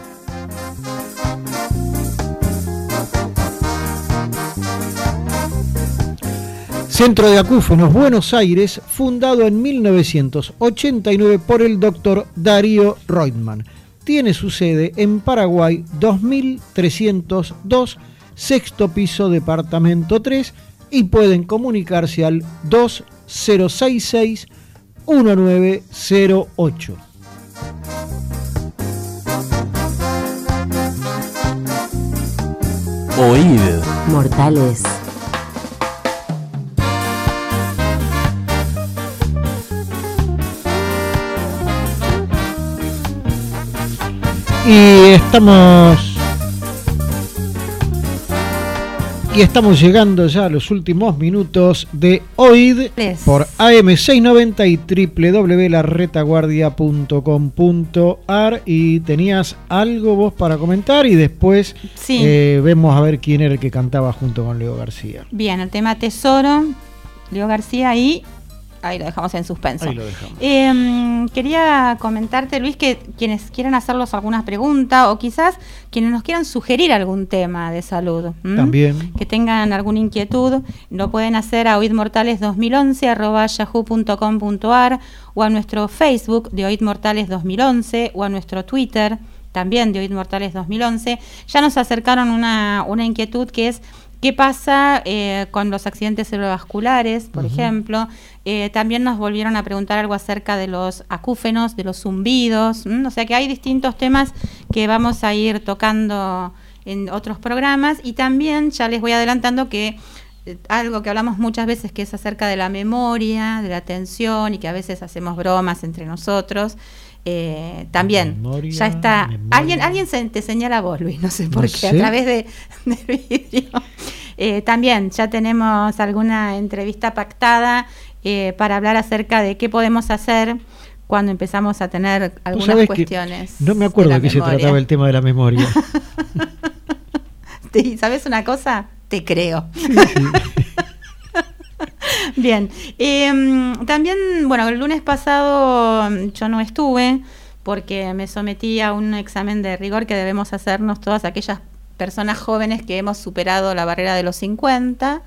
Centro de Acúfenos Buenos Aires, fundado en mil novecientos ochenta y nueve por el doctor Darío Reutemann. Tiene su sede en Paraguay dos mil trescientos dos, sexto piso, departamento tres, y pueden comunicarse al dos cero seis seis, uno nueve cero ocho. Oíd. Mortales. Y estamos y estamos llegando ya a los últimos minutos de Oíd por A M seiscientos noventa y doble u doble u doble u punto la retaguardia punto com punto a r. Y tenías algo vos para comentar y después Sí. eh, vemos a ver quién era el que cantaba junto con Leo García. Bien, el tema Tesoro, Leo García, y ahí lo dejamos en suspenso. Ahí lo dejamos. Eh, quería comentarte, Luis, que quienes quieran hacerlos alguna pregunta o quizás quienes nos quieran sugerir algún tema de salud, ¿m? También. que tengan alguna inquietud, lo pueden hacer a oidmortales dos mil once arroba yahoo punto com punto a r o a nuestro Facebook de oidmortales dos mil once o a nuestro Twitter también de oidmortales dos mil once. Ya nos acercaron una, una inquietud que es ¿qué pasa eh, con los accidentes cerebrovasculares, por Ujú. ejemplo? Eh, también nos volvieron a preguntar algo acerca de los acúfenos, de los zumbidos. ¿m? O sea que hay distintos temas que vamos a ir tocando en otros programas. Y también ya les voy adelantando que eh, algo que hablamos muchas veces, que es acerca de la memoria, de la atención, y que a veces hacemos bromas entre nosotros. Eh, también Memoria, ya está. memoria. Alguien alguien se, te señala a vos, Luis, no sé por No qué, sé. a través de, del vídeo. Eh, también ya tenemos alguna entrevista pactada eh, para hablar acerca de qué podemos hacer cuando empezamos a tener Vos algunas sabés que cuestiones. no me acuerdo de de la qué se memoria. trataba el tema de la memoria. ¿Y sabes una cosa? Te creo. Bien, eh, también, bueno, el lunes pasado yo no estuve porque me sometí a un examen de rigor que debemos hacernos todas aquellas personas jóvenes que hemos superado la barrera de los cincuenta.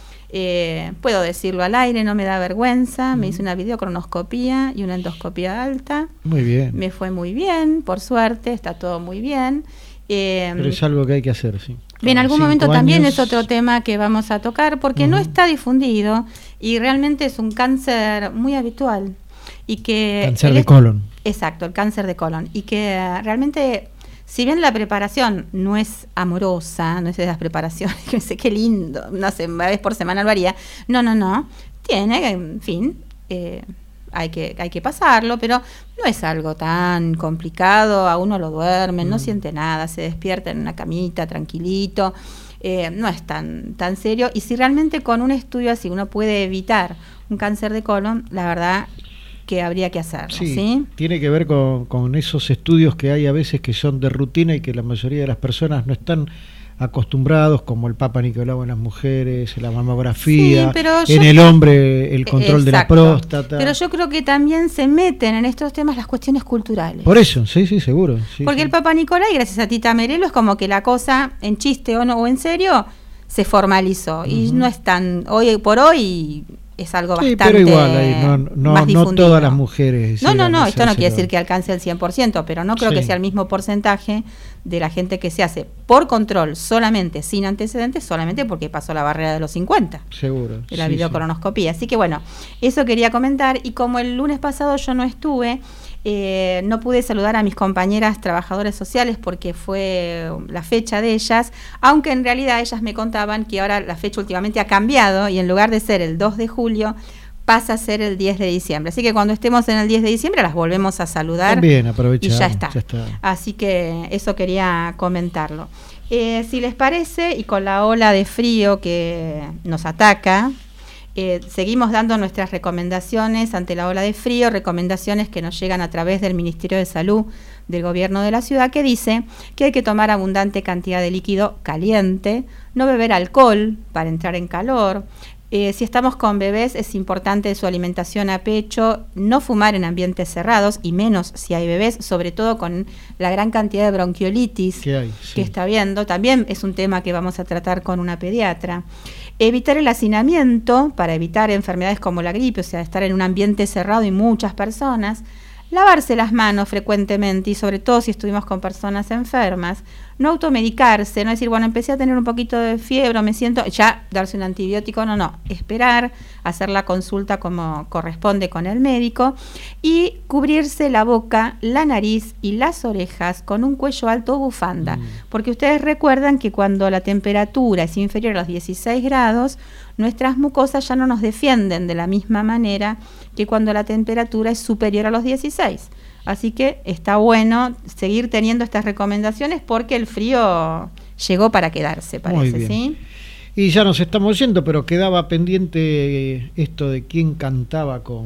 Eh, puedo decirlo al aire, no me da vergüenza. Mm. Me hice una videocronoscopía y una endoscopía alta. Muy bien. Me fue muy bien, por suerte, está todo muy bien. Eh, Pero es algo que hay que hacer, sí. En algún momento años... también es otro tema que vamos a tocar porque uh-huh. no está difundido y realmente es un cáncer muy habitual. Y que cáncer de colon. Exacto, el cáncer de colon. Y que uh, realmente, si bien la preparación no es amorosa, no es de las preparaciones, que sé qué lindo, no sé, una vez por semana lo haría. No, no, no. Tiene, en fin, eh, hay que hay que pasarlo, pero no es algo tan complicado. A uno lo duerme, mm. no siente nada, se despierta en una camita tranquilito. Eh, no es tan tan serio. Y si realmente con un estudio así uno puede evitar un cáncer de colon, la verdad que habría que hacerlo, ¿sí? ¿sí? Tiene que ver con, con esos estudios que hay a veces que son de rutina y que la mayoría de las personas no están acostumbrados, como el Papa Nicolau en las mujeres, la mamografía, sí, en el hombre el control exacto. de la próstata. Pero yo creo que también se meten en estos temas las cuestiones culturales. Por eso, sí, sí, seguro. Sí, Porque sí. el Papa Nicolau, gracias a Tita Merelo, es como que la cosa, en chiste o no o en serio, se formalizó. Uh-huh. Y no es tan, hoy por hoy... es algo sí, bastante pero igual, ahí, no, no, más no todas las mujeres. No, no, no, esto no quiere decir que alcance el cien por ciento, pero no creo sí. que sea el mismo porcentaje de la gente que se hace por control solamente, sin antecedentes, solamente porque pasó la barrera de los cincuenta. Seguro. De la sí, videocolonoscopía. Sí. Así que bueno, eso quería comentar. Y como el lunes pasado yo no estuve, eh, no pude saludar a mis compañeras trabajadoras sociales porque fue la fecha de ellas, aunque en realidad ellas me contaban que ahora la fecha últimamente ha cambiado y en lugar de ser el dos de julio, pasa a ser el diez de diciembre. Así que cuando estemos en el diez de diciembre las volvemos a saludar. También aprovechamos, y ya está. ya está. Así que eso quería comentarlo. Eh, si les parece, y con la ola de frío que nos ataca, eh, seguimos dando nuestras recomendaciones ante la ola de frío, recomendaciones que nos llegan a través del Ministerio de Salud del Gobierno de la Ciudad, que dice que hay que tomar abundante cantidad de líquido caliente, no beber alcohol para entrar en calor. Eh, si estamos con bebés, es importante su alimentación a pecho, no fumar en ambientes cerrados, y menos si hay bebés, sobre todo con la gran cantidad de bronquiolitis que, hay, sí. que está habiendo. También es un tema que vamos a tratar con una pediatra. Evitar el hacinamiento para evitar enfermedades como la gripe, o sea, estar en un ambiente cerrado y muchas personas. Lavarse las manos frecuentemente y sobre todo si estuvimos con personas enfermas. No automedicarse, no decir, bueno, empecé a tener un poquito de fiebre, me siento, ya darse un antibiótico, no, no. Esperar, hacer la consulta como corresponde con el médico y cubrirse la boca, la nariz y las orejas con un cuello alto o bufanda. Mm. Porque ustedes recuerdan que cuando la temperatura es inferior a los dieciséis grados, nuestras mucosas ya no nos defienden de la misma manera que cuando la temperatura es superior a los dieciséis. Así que está bueno seguir teniendo estas recomendaciones porque el frío llegó para quedarse, parece, ¿sí? Y ya nos estamos yendo, pero quedaba pendiente esto de quién cantaba con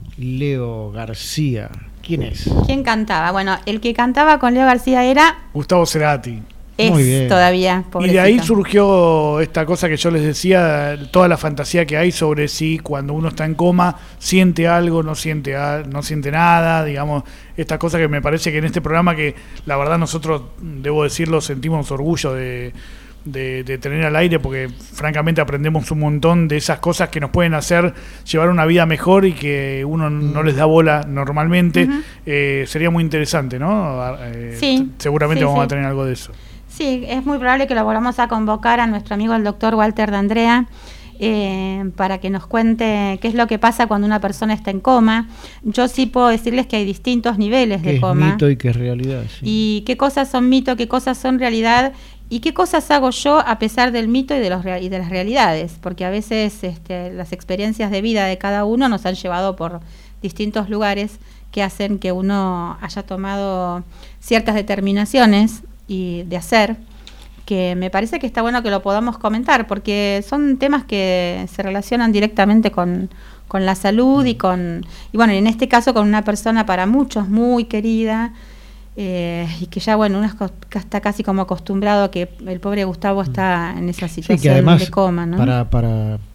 Leo García. ¿Quién es? ¿Quién cantaba? Bueno, el que cantaba con Leo García era... Gustavo Cerati. Es todavía, pobrecito. Y de ahí surgió esta cosa que yo les decía, toda la fantasía que hay sobre si cuando uno está en coma siente algo, no siente no siente nada, digamos, esta cosa que me parece que en este programa, que la verdad nosotros, debo decirlo, sentimos orgullo de, de, de tener al aire, porque francamente aprendemos un montón de esas cosas que nos pueden hacer llevar una vida mejor y que uno mm. no les da bola normalmente. Uh-huh. eh, sería muy interesante, ¿no? Eh, sí, seguramente sí, vamos sí. a tener algo de eso. Sí, es muy probable que lo volvamos a convocar a nuestro amigo el doctor Walter D'Andrea eh, para que nos cuente qué es lo que pasa cuando una persona está en coma. Yo sí puedo decirles que hay distintos niveles de coma. ¿Qué es mito y qué es realidad? Sí. Y qué cosas son mito, qué cosas son realidad y qué cosas hago yo a pesar del mito y de, los, y de las realidades. Porque a veces este, las experiencias de vida de cada uno nos han llevado por distintos lugares que hacen que uno haya tomado ciertas determinaciones y de hacer, que me parece que está bueno que lo podamos comentar, porque son temas que se relacionan directamente con, con la salud y con, y bueno, en este caso con una persona para muchos muy querida, eh, y que ya, bueno, uno está casi como acostumbrado a que el pobre Gustavo está en esa situación sí, que además, de coma, ¿no? Para, para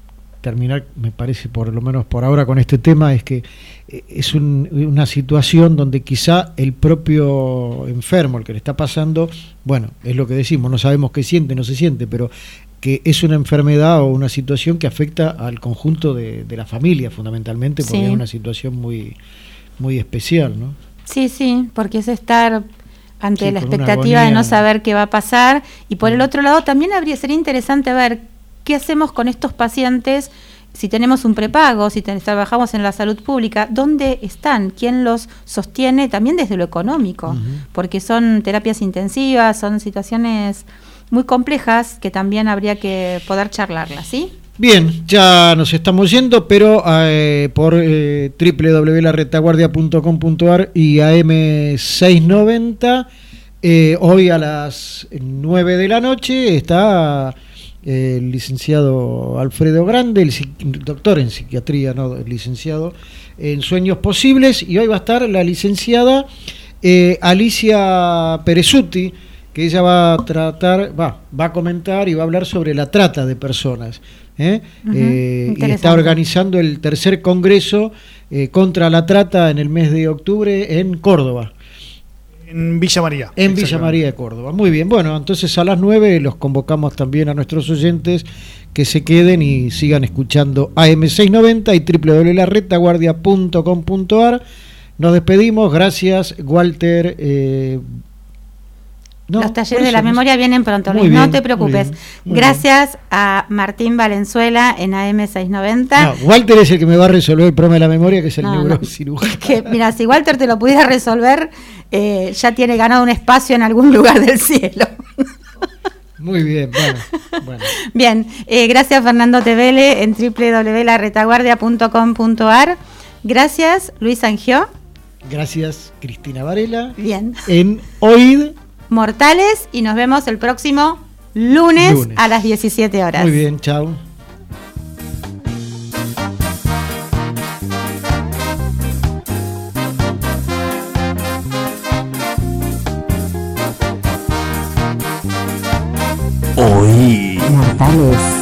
terminar, me parece, por lo menos por ahora con este tema, es que es un, una situación donde quizá el propio enfermo, el que le está pasando, bueno, es lo que decimos, no sabemos qué siente, no se siente, pero que es una enfermedad o una situación que afecta al conjunto de, de la familia, fundamentalmente, porque sí. Es una situación muy, muy especial, ¿no? Sí, sí, porque es estar ante sí, la expectativa de no saber qué va a pasar, y por el otro lado también habría sería interesante ver qué hacemos con estos pacientes. Si tenemos un prepago, si ten, trabajamos en la salud pública, ¿dónde están? ¿Quién los sostiene? También desde lo económico, uh-huh. porque son terapias intensivas, son situaciones muy complejas que también habría que poder charlarlas, ¿sí? Bien, ya nos estamos yendo, pero eh, por eh, doble u doble u doble u punto la retaguardia punto com punto a r y A M seiscientos noventa, eh, hoy a las nueve de la noche está... el licenciado Alfredo Grande, el doctor en psiquiatría, no, el licenciado en Sueños Posibles, y hoy va a estar la licenciada eh, Alicia Perezuti, que ella va a tratar, va, va a comentar y va a hablar sobre la trata de personas, ¿eh? Uh-huh, eh, y está organizando el tercer congreso eh, contra la trata en el mes de octubre en Córdoba. En Villa María. En Villa María de Córdoba. Muy bien. Bueno, entonces a las nueve los convocamos también a nuestros oyentes que se queden y sigan escuchando A M seiscientos noventa y doble u doble u doble u punto la retaguardia punto com punto a r. Nos despedimos. Gracias, Walter. Eh, no, los talleres de la memoria vienen pronto, Luis, no te preocupes. Muy bien, muy Gracias bien. a Martín Valenzuela en A M seiscientos noventa. No, Walter es el que me va a resolver el problema de la memoria, que es el no, neurocirujano. No. Que, mira, si Walter te lo pudiera resolver, eh, ya tiene ganado un espacio en algún lugar del cielo. Muy bien, bueno. bueno. Bien, eh, gracias Fernando Tevele en doble u doble u doble u punto la retaguardia punto com punto a r. Gracias Luis Angió. Gracias Cristina Varela. Bien. En Oíd Mortales, y nos vemos el próximo lunes, lunes a las diecisiete horas. Muy bien, chao. Oíd Mortales.